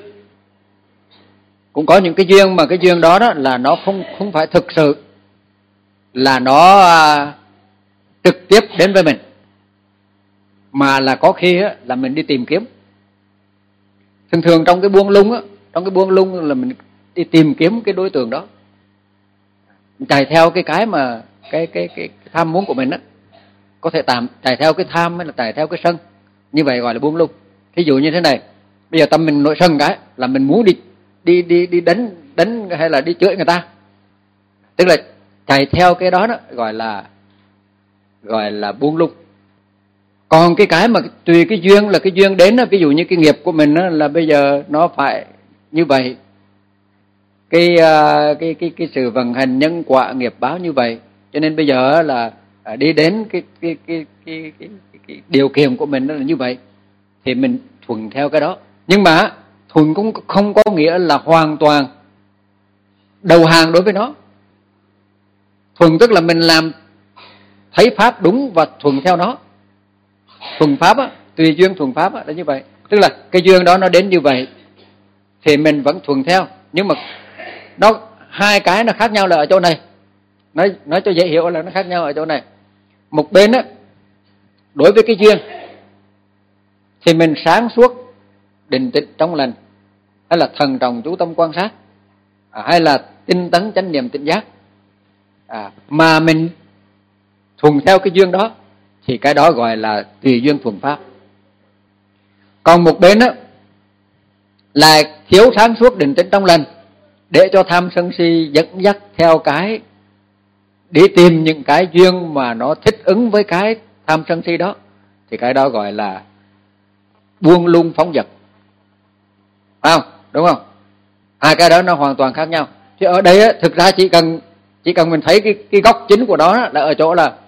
mà cái duyên đó là nó không phải thực sự là nó trực tiếp đến với mình, mà là có khi là mình đi tìm kiếm. Thường trong cái buông lung là mình đi tìm kiếm cái đối tượng đó, chạy theo cái mà cái tham muốn của mình có thể chạy theo cái tham hay là chạy theo cái sân, như vậy gọi là buông lung. Ví dụ như thế này, bây giờ tâm mình nổi sân cái là mình muốn đi đánh hay là đi chửi người ta, tức là chạy theo cái đó gọi là buông lung. Còn cái mà tùy cái duyên là cái duyên đến ví dụ như cái nghiệp của mình là bây giờ nó phải như vậy, cái sự vận hành nhân quả nghiệp báo như vậy, cho nên bây giờ là đi đến cái điều kiện của mình là như vậy thì mình thuận theo cái đó. Nhưng mà thuận cũng không có nghĩa là hoàn toàn đầu hàng đối với nó. Thuận tức là mình làm thấy pháp đúng và thuận theo nó. Thuận pháp tùy duyên thuận pháp là như vậy. Tức là cái duyên đó nó đến như vậy thì mình vẫn thuận theo. Nhưng mà hai cái nó khác nhau là ở chỗ này. nói cho dễ hiểu là nó khác nhau ở chỗ này. Một bên á, đối với cái duyên thì mình sáng suốt, định tĩnh trong lành, hay là thần trọng chú tâm quan sát, hay là tinh tấn chánh niệm tỉnh giác, mà mình thuần theo cái duyên đó thì cái đó gọi là tùy duyên thuần pháp. Còn một bên á là thiếu sáng suốt định tĩnh trong lành, để cho tham sân si dẫn dắt theo cái, đi tìm những cái duyên mà nó thích ứng với cái tham sân si đó, thì cái đó gọi là buông lung phóng dật. Phải không? Đúng không? Hai cái đó nó hoàn toàn khác nhau. Thì ở đây á, thực ra chỉ cần mình thấy cái góc chính của nó là ở chỗ là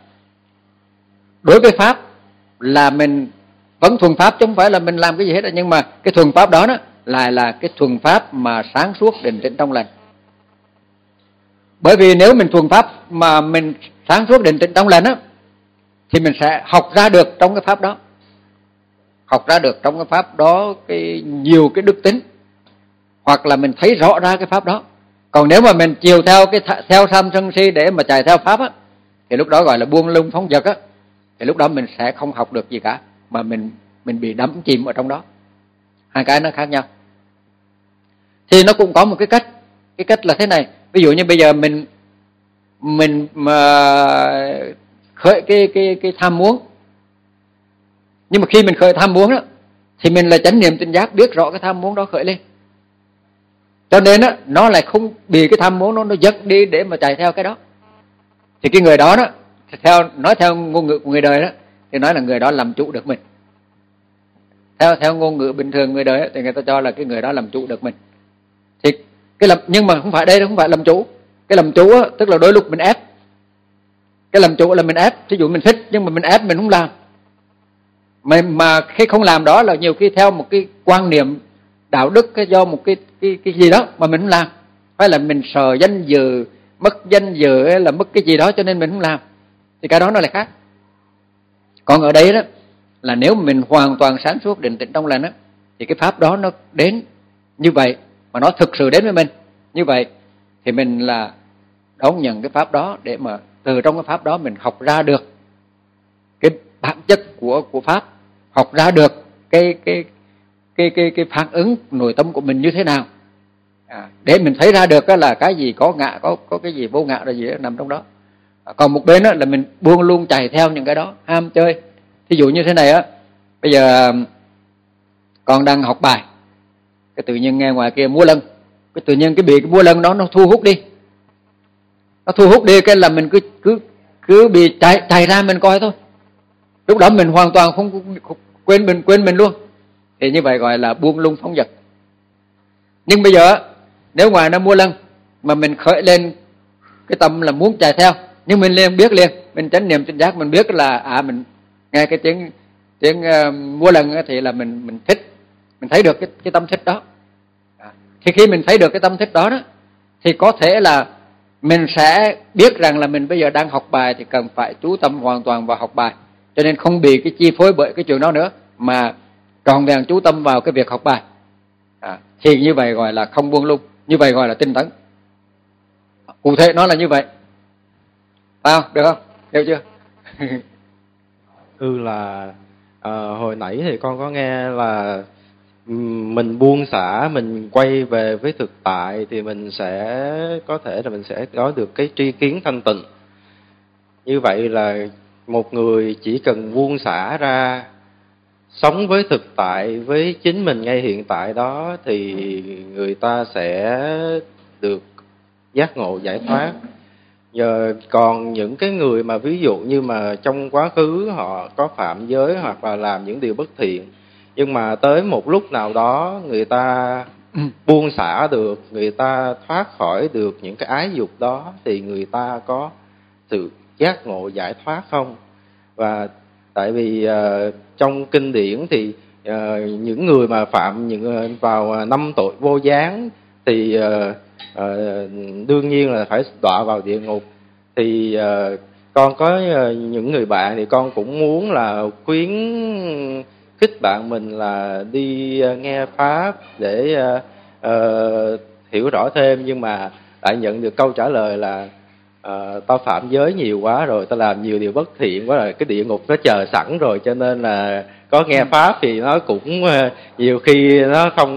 đối với pháp là mình vẫn thuần pháp, chứ không phải là mình làm cái gì hết. Nhưng mà cái thuần pháp đó lại là cái thuần pháp mà sáng suốt định tĩnh trong lành. Bởi vì nếu mình thuần pháp mà mình sáng suốt định tĩnh trong lành á, thì mình sẽ học ra được trong cái pháp đó, học ra được trong cái pháp đó nhiều cái đức tính, hoặc là mình thấy rõ ra cái pháp đó. Còn nếu mà mình chiều theo tham sân si để mà chạy theo pháp á, thì lúc đó gọi là buông lung phóng dật á, thì lúc đó mình sẽ không học được gì cả, mà mình bị đắm chìm ở trong đó. Hai cái nó khác nhau. Thì nó cũng có một cái cách là thế này. Ví dụ như bây giờ mình mà khởi cái tham muốn, nhưng mà khi mình khởi tham muốn đó, thì mình là chánh niệm tỉnh giác biết rõ cái tham muốn đó khởi lên, cho nên á nó lại không bị cái tham muốn nó dẫn đi để mà chạy theo cái đó. Thì cái người đó nói theo ngôn ngữ của người đời đó, thì nói là người đó làm chủ được mình. Theo ngôn ngữ bình thường người đời đó, thì người ta cho là cái người đó làm chủ được mình. Thì nhưng mà không phải, đây không phải làm chủ. Cái làm chủ á, tức là đôi lúc mình ép. Cái làm chủ là mình ép. Ví dụ mình thích nhưng mà mình ép mình không làm. Mà khi không làm đó là nhiều khi theo một cái quan niệm đạo đức, do một cái gì đó mà mình không làm. Hay là mình sợ danh dự, mất danh dự, hay là mất cái gì đó cho nên mình không làm. Thì cái đó nó lại khác. Còn ở đây đó là nếu mình hoàn toàn sáng suốt định tĩnh trong lành á, thì cái pháp đó nó đến như vậy, mà nó thực sự đến với mình như vậy, thì mình là đón nhận cái pháp đó, để mà từ trong cái pháp đó mình học ra được cái bản chất của pháp, học ra được cái phản ứng nội tâm của mình như thế nào, để mình thấy ra được là cái gì có ngã, có cái gì vô ngã là gì đó nằm trong đó. Còn một bên là mình buông luôn chạy theo những cái đó, ham chơi. Thí dụ như thế này á, bây giờ con đang học bài, cái tự nhiên nghe ngoài kia múa lân, cái tự nhiên bị cái múa lân đó nó thu hút đi, cái là mình cứ bị chạy ra mình coi thôi. Lúc đó mình hoàn toàn không quên mình luôn. Thì như vậy gọi là buông lung phóng dật. Nhưng bây giờ nếu ngoài nó múa lân mà mình khởi lên cái tâm là muốn chạy theo, nhưng mình biết liền, mình chánh niệm tỉnh giác, mình biết là mình nghe cái tiếng múa lân thì là mình thích, mình thấy được cái tâm thích đó. Thì khi mình thấy được cái tâm thích đó thì có thể là mình sẽ biết rằng là mình bây giờ đang học bài thì cần phải chú tâm hoàn toàn vào học bài, cho nên không bị cái chi phối bởi cái chuyện đó nữa, mà tròn vẹn chú tâm vào cái việc học bài. Thì như vậy gọi là không buông lung, như vậy gọi là tinh tấn. Cụ thể nó là như vậy. Phải không? Được không? Hiểu chưa? Là hồi nãy thì con có nghe là mình buông xả, mình quay về với thực tại thì mình sẽ có thể là mình sẽ có được cái tri kiến thanh tịnh. Như vậy là một người chỉ cần buông xả ra, sống với thực tại, với chính mình ngay hiện tại đó, thì người ta sẽ được giác ngộ giải thoát. Giờ còn những cái người mà ví dụ như mà trong quá khứ họ có phạm giới hoặc là làm những điều bất thiện, nhưng mà tới một lúc nào đó người ta buông xả được, người ta thoát khỏi được những cái ái dục đó, thì người ta có sự giác ngộ giải thoát không? Và tại vì trong kinh điển thì những người mà phạm vào 5 tội vô gián thì đương nhiên là phải đọa vào địa ngục. Thì con có những người bạn thì con cũng muốn là khuyến khích bạn mình là đi nghe pháp để hiểu rõ thêm, nhưng mà lại nhận được câu trả lời là tao phạm giới nhiều quá rồi, tao làm nhiều điều bất thiện quá rồi, cái địa ngục nó chờ sẵn rồi, cho nên là có nghe pháp thì nó cũng nhiều khi nó không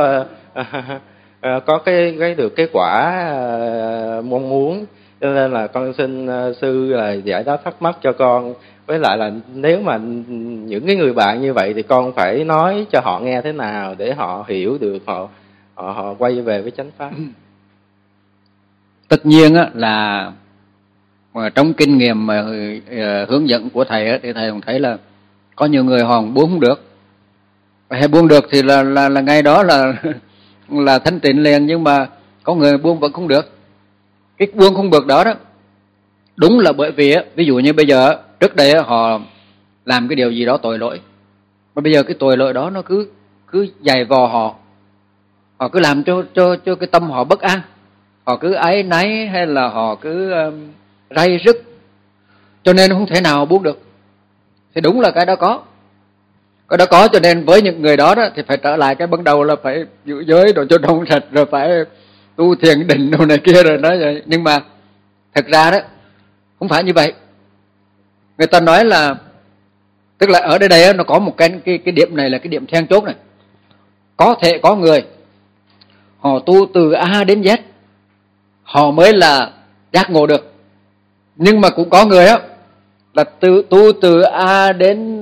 có cái được cái quả mong muốn. Cho nên là con xin sư là giải đáp thắc mắc cho con. Với lại là nếu mà những cái người bạn như vậy thì con phải nói cho họ nghe thế nào để họ hiểu được, họ quay về với chánh pháp. Tất nhiên á, là trong kinh nghiệm mà hướng dẫn của thầy á, thì thầy cũng thấy là có nhiều người họ buông không được, hay buông được thì là ngay đó là thanh tịnh liền, nhưng mà có người buông vẫn không được. Cái buông không được đó đúng là bởi vì ví dụ như bây giờ trước đây họ làm cái điều gì đó tội lỗi, mà bây giờ cái tội lỗi đó nó cứ dày vò họ cứ làm cho cái tâm họ bất an, họ cứ áy náy hay là họ cứ ray rứt, cho nên không thể nào buông được. Thì đúng là cái đó có, cho nên với những người đó thì phải trở lại cái ban đầu là phải giữ giới rồi cho trong sạch, rồi phải tu thiền định đồ này kia rồi đó. Nhưng mà thật ra đó không phải như vậy. Người ta nói là, tức là ở đây nó có một cái điểm này là cái điểm then chốt này. Có thể có người họ tu từ A đến Z họ mới là giác ngộ được, nhưng mà cũng có người là tu từ A đến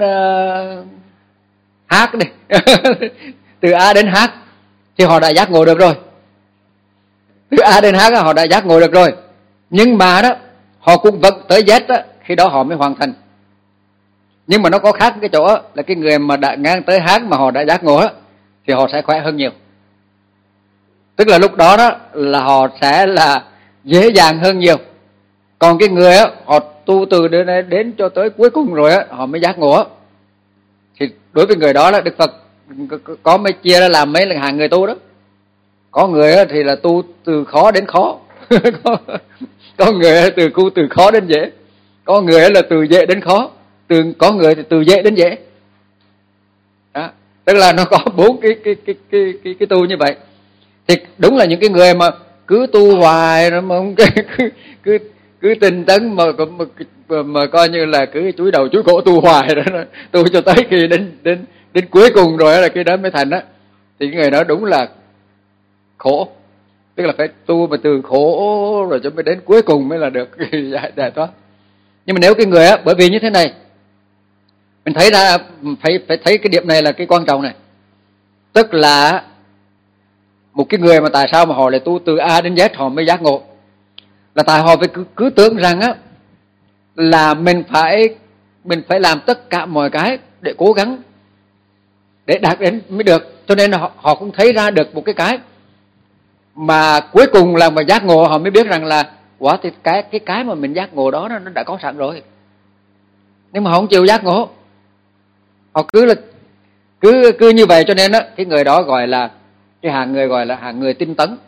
H đi từ A đến H thì họ đã giác ngộ được rồi. Từ A đến H họ đã giác ngộ được rồi, nhưng mà đó họ cũng vẫn tới Z khi đó họ mới hoàn thành. Nhưng mà nó có khác cái chỗ là cái người mà đã ngang tới H mà họ đã giác ngộ thì họ sẽ khỏe hơn nhiều. Tức là lúc đó là họ sẽ là dễ dàng hơn nhiều. Còn cái người họ tu từ đến cho tới cuối cùng rồi họ mới giác ngộ thì đối với người đó là Đức Phật có mấy chia ra làm mấy hàng người tu đó. Có người thì là tu từ khó đến khó có người từ khó đến dễ, có người là từ dễ đến khó, có người thì từ dễ đến dễ đó. Tức là nó có 4 cái tu như vậy. Thì đúng là những cái người mà cứ tu hoài mà không cứ tinh tấn mà coi như là cứ chúi đầu chúi cổ tu hoài đó, tu cho tới khi đến cuối cùng rồi là khi đó mới thành thì cái người đó đúng là khổ. Tức là phải tu mà từ khổ rồi cho mới đến cuối cùng mới là được giải thoát. Nhưng mà nếu cái người bởi vì như thế này, mình thấy ra phải thấy cái điểm này là cái quan trọng này. Tức là một cái người mà tại sao mà họ lại tu từ A đến Z họ mới giác ngộ, là tại họ phải cứ tưởng rằng là mình phải làm tất cả mọi cái để cố gắng để đạt đến mới được. Cho nên họ cũng thấy ra được một cái mà cuối cùng là mà giác ngộ họ mới biết rằng là quả thì cái mà mình giác ngộ đó nó đã có sẵn rồi. Nhưng mà họ không chịu giác ngộ, họ cứ như vậy. Cho nên cái người đó gọi là cái hạng người gọi là hạng người tinh tấn.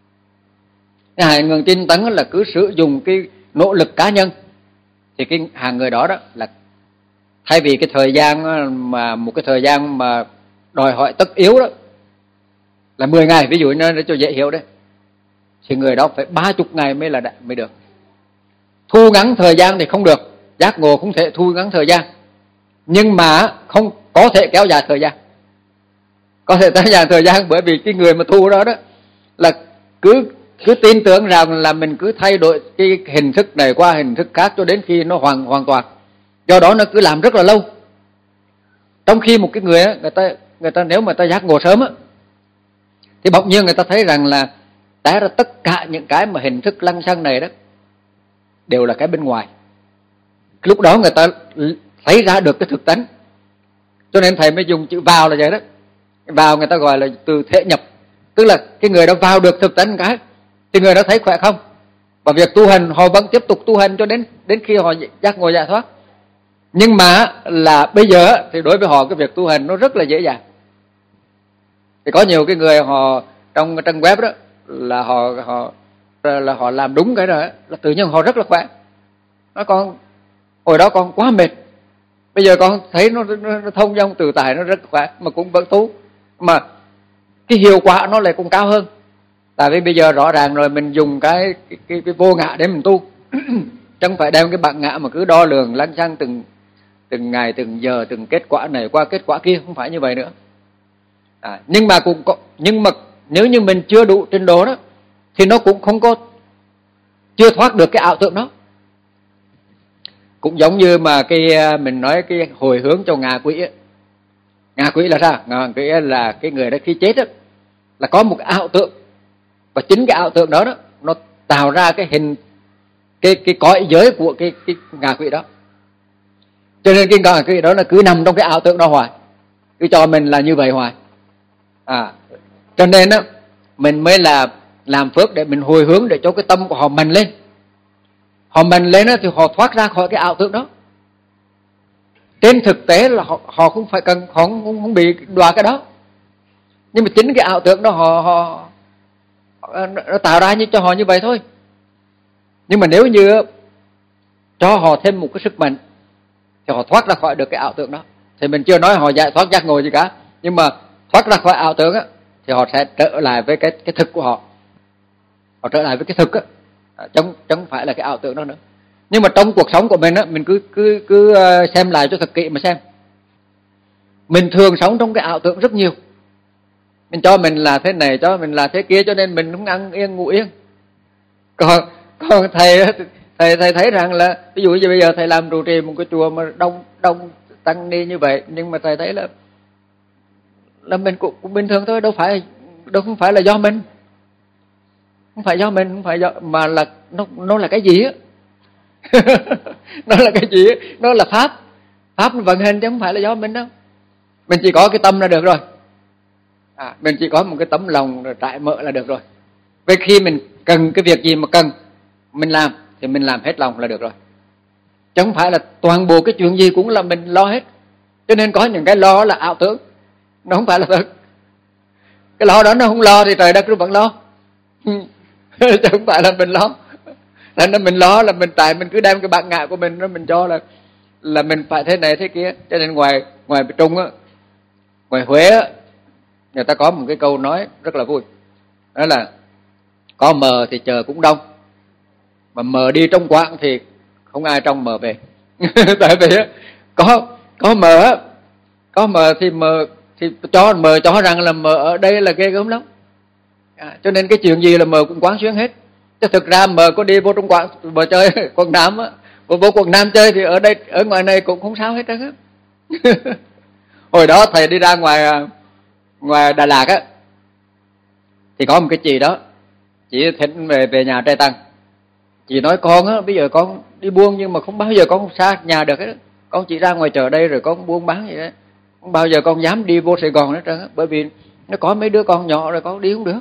Cái hạng người tinh tấn là cứ sử dụng cái nỗ lực cá nhân. Thì cái hạng người đó là thay vì cái thời gian mà một cái thời gian mà đòi hỏi tất yếu đó là 10 ngày, ví dụ để cho dễ hiểu đấy, thì người đó phải 30 ngày mới được. Thu ngắn thời gian thì không được, giác ngộ không thể thu ngắn thời gian, nhưng mà không có thể kéo dài thời gian. Có thể kéo dài thời gian bởi vì cái người mà thu đó là cứ tin tưởng rằng là mình cứ thay đổi cái hình thức này qua hình thức khác cho đến khi nó hoàn toàn. Do đó nó cứ làm rất là lâu. Trong khi một cái người người ta nếu mà ta giác ngộ sớm thì bỗng nhiên người ta thấy rằng là té ra tất cả những cái mà hình thức lăng xăng này đó đều là cái bên ngoài. Lúc đó người ta thấy ra được cái thực tánh. Cho nên thầy mới dùng chữ vào là vậy đó. Vào người ta gọi là từ thể nhập. Tức là cái người đó vào được thực tánh cái thì người đó thấy khỏe không. Và việc tu hành họ vẫn tiếp tục tu hành cho đến khi họ giác ngộ giải thoát. Nhưng mà là bây giờ thì đối với họ cái việc tu hành nó rất là dễ dàng. Thì có nhiều cái người họ trong trang web đó là họ làm đúng cái đó là tự nhiên họ rất là khỏe. Nó còn hồi đó con quá mệt, bây giờ con thấy nó thông dong tự tại, nó rất khỏe mà cũng vẫn tu, mà cái hiệu quả nó lại cũng cao hơn. Tại vì bây giờ rõ ràng rồi mình dùng cái vô ngã để mình tu, Chứ không phải đem cái bản ngã mà cứ đo lường lăng xăng từng ngày, từng giờ, từng kết quả này qua kết quả kia, không phải như vậy nữa. Nhưng mà nếu như mình chưa đủ trình độ đó thì nó cũng không có, chưa thoát được cái ảo tưởng đó. Cũng giống như mà mình nói cái hồi hướng cho ngạ quỷ ấy. Ngạ quỷ là sao? Ngạ quỷ là cái người đó khi chết đó, là có một cái ảo tưởng, và chính cái ảo tưởng đó nó tạo ra cái hình, cái cõi giới của cái ngạ quỷ đó. Cho nên cái ngạ quỷ đó là cứ nằm trong cái ảo tưởng đó hoài, cứ cho mình là như vậy hoài. Cho nên đó mình mới là làm phước để mình hồi hướng, để cho cái tâm của họ mạnh lên. Họ mạnh lên đó thì họ thoát ra khỏi cái ảo tưởng đó. Trên thực tế là họ không phải cần, họ không bị đọa cái đó, nhưng mà chính cái ảo tưởng đó họ nó tạo ra như cho họ như vậy thôi. Nhưng mà nếu như cho họ thêm một cái sức mạnh thì họ thoát ra khỏi được cái ảo tưởng đó. Thì mình chưa nói họ giải thoát giác ngộ gì cả, nhưng mà thoát ra khỏi ảo tưởng á, thì họ sẽ trở lại với cái thực của họ. Họ trở lại với cái thực á, chứ không phải là cái ảo tưởng đó nữa. Nhưng mà trong cuộc sống của mình á, mình cứ xem lại cho thật kỹ mà xem. Mình thường sống trong cái ảo tưởng rất nhiều. Mình cho mình là thế này, cho mình là thế kia, cho nên mình không ăn yên ngủ yên. Còn thầy thấy rằng là ví dụ như bây giờ thầy làm trụ trì một cái chùa mà đông tăng ni như vậy, nhưng mà thầy thấy là mình cũng bình thường thôi, đâu không phải là do mình. Không phải do mình, không phải do, mà là nó là cái gì á. Nó là cái gì á? Nó là pháp nó vận hành chứ không phải là do mình đâu. Mình chỉ có cái tâm là được rồi. Mình chỉ có một cái tấm lòng rồi trải mở là được rồi. Vậy khi mình cần cái việc gì mà cần mình làm thì mình làm hết lòng là được rồi. Chứ không phải là toàn bộ cái chuyện gì cũng là mình lo hết. Cho nên có những cái lo là ảo tưởng, nó không phải là thật. Cái lo đó nó không lo thì trời đất nó vẫn lo. Chứ không phải là mình lo. Nên là mình lo là tại mình cứ đem cái bản ngã của mình đó, mình cho là mình phải thế này thế kia. Cho nên ngoài Trung á, ngoài Huế á, người ta có một cái câu nói rất là vui. Đó là có mờ thì chờ cũng đông, mà mờ đi trong quãng thì không ai trong mờ về. Tại vì có mờ thì cho rằng là mờ ở đây là ghê gớm lắm. Cho nên cái chuyện gì là mờ cũng quán xuyến hết. Chứ thực ra mờ có đi vô trong quán bờ chơi Quảng Nam á, vô Quảng Nam chơi thì ở ngoài này cũng không sao hết trơn á. Hồi đó thầy đi ra ngoài Đà Lạt á, thì có một cái chị đó, chị thỉnh về nhà trai tăng. Chị nói con á, bây giờ con đi buôn nhưng mà không bao giờ con xa nhà được hết. Con chỉ ra ngoài chợ đây rồi con buôn bán vậy đó, không bao giờ con dám đi vô Sài Gòn nữa trơn á, bởi vì nó có mấy đứa con nhỏ rồi con đi không được.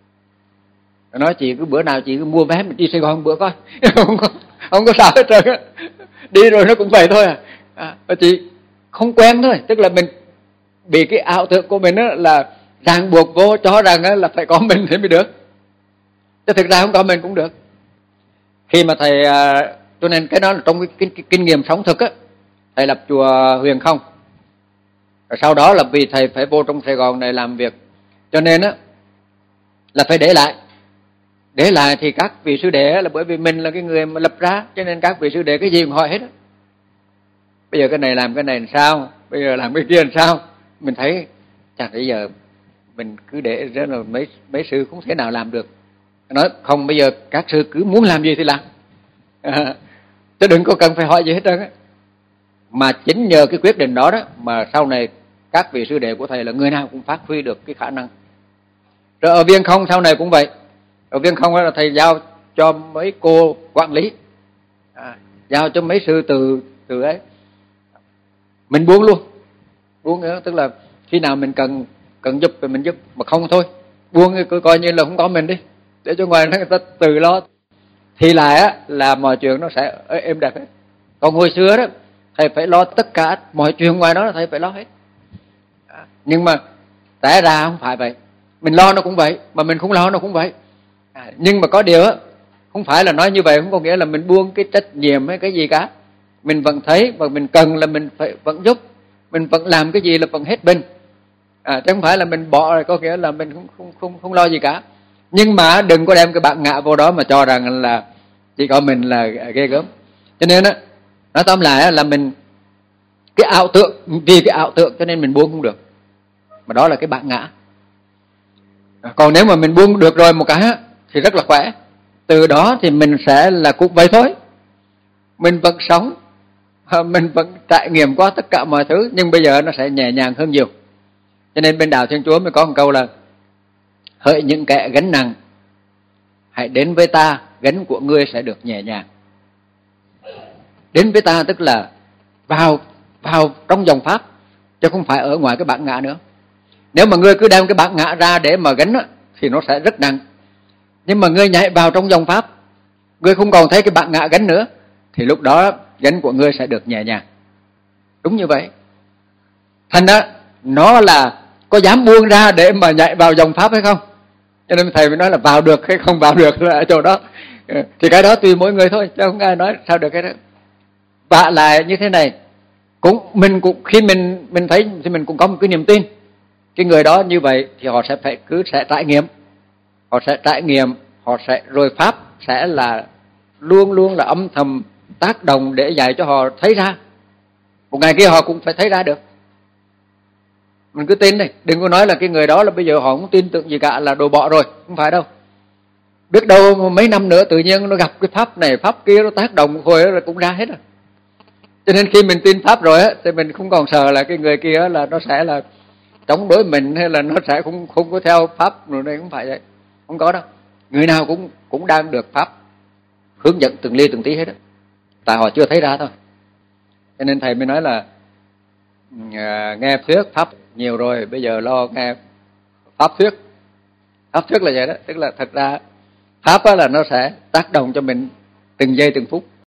Nói chị cứ bữa nào chị cứ mua vé mình đi Sài Gòn bữa coi. Không có sao hết trơn á. Đi rồi nó cũng vậy thôi và chị không quen thôi, tức là mình bị cái ảo tưởng của mình á là ràng buộc vô, cho rằng á là phải có mình thì mới được. Chứ thực ra không có mình cũng được. Khi mà thầy, cho nên cái đó là trong cái kinh nghiệm sống thực á, thầy lập chùa Huyền Không. Rồi sau đó là vì thầy phải vô trong Sài Gòn này làm việc, cho nên á là phải để lại. Để lại thì các vị sư đệ là bởi vì mình là cái người mà lập ra, cho nên các vị sư đệ cái gì cũng hỏi hết á. Bây giờ cái này làm cái này làm sao, bây giờ làm cái kia làm sao. Mình thấy chẳng bây giờ mình cứ để rất là mấy sư không thể nào làm được. Nói không, bây giờ các sư cứ muốn làm gì thì làm, chứ đừng có cần phải hỏi gì hết trơn á. Mà chính nhờ cái quyết định đó đó mà sau này các vị sư đệ của thầy là người nào cũng phát huy được cái khả năng. Rồi ở Viên Không sau này cũng vậy. Ở Viên Không là thầy giao cho mấy cô quản lý, giao cho mấy sư từ ấy, mình buông luôn. Buông nữa, tức là khi nào mình cần giúp thì mình giúp, mà không thôi buông cứ coi như là không có mình đi, để cho ngoài người ta tự lo. Thì lại á là mọi chuyện nó sẽ êm đẹp hết. Còn hồi xưa đó thầy phải lo tất cả mọi chuyện ngoài đó là thầy phải lo hết. Nhưng mà té ra không phải vậy. Mình lo nó cũng vậy, mà mình không lo nó cũng vậy. Nhưng mà có điều á, không phải là nói như vậy không có nghĩa là mình buông cái trách nhiệm hay cái gì cả. Mình vẫn thấy và mình cần là mình phải vẫn giúp, mình vẫn làm cái gì là vẫn hết mình. Chứ không phải là mình bỏ rồi có nghĩa là mình không lo gì cả. Nhưng mà đừng có đem cái bản ngã vô đó mà cho rằng chỉ có mình là ghê gớm. Cho nên á, nói tóm lại là mình cái ảo tượng, vì cái ảo tượng cho nên mình buông không được, mà đó là cái bản ngã. Còn nếu mà mình buông được rồi một cái thì rất là khỏe. Từ đó thì mình sẽ là cũng vậy thôi, mình vẫn sống, mình vẫn trải nghiệm qua tất cả mọi thứ, nhưng bây giờ nó sẽ nhẹ nhàng hơn nhiều. Cho nên bên đạo Thiên Chúa mới có một câu là: hỡi những kẻ gánh nặng, hãy đến với ta, gánh của ngươi sẽ được nhẹ nhàng. Đến với ta tức là vào trong dòng pháp, chứ không phải ở ngoài cái bản ngã nữa. Nếu mà ngươi cứ đem cái bản ngã ra để mà gánh thì nó sẽ rất nặng. Nhưng mà ngươi nhảy vào trong dòng pháp, ngươi không còn thấy cái bản ngã gánh nữa, thì lúc đó gánh của ngươi sẽ được nhẹ nhàng. Đúng như vậy. Thành ra nó là có dám buông ra để mà nhảy vào dòng pháp hay không? Cho nên thầy mới nói là vào được hay không vào được là ở chỗ đó. Thì cái đó tùy mỗi người thôi, chứ không ai nói sao được cái đó. Và lại như thế này, mình cũng khi mình thấy thì mình cũng có một cái niềm tin. Cái người đó như vậy thì họ sẽ sẽ trải nghiệm. Họ sẽ trải nghiệm, họ sẽ rồi pháp sẽ là luôn luôn là âm thầm tác động để dạy cho họ thấy ra. Một ngày kia họ cũng phải thấy ra được. Mình cứ tin đi, đừng có nói là cái người đó là bây giờ họ không tin tưởng gì cả là đồ bọ rồi, không phải đâu. Biết đâu mấy năm nữa tự nhiên nó gặp cái pháp này pháp kia, nó tác động hồi là cũng ra hết rồi. Cho nên khi mình tin pháp rồi thì mình không còn sợ là cái người kia là nó sẽ là chống đối mình, hay là nó sẽ không có theo pháp rồi. Đây không phải vậy, không có đâu. Người nào cũng đang được pháp hướng dẫn từng ly từng tí hết đó, tại họ chưa thấy ra thôi. Cho nên thầy mới nói là nghe thuyết pháp nhiều rồi, bây giờ lo nghe pháp thuyết. Pháp thuyết là vậy đó, tức là thật ra pháp là nó sẽ tác động cho mình từng giây từng phút.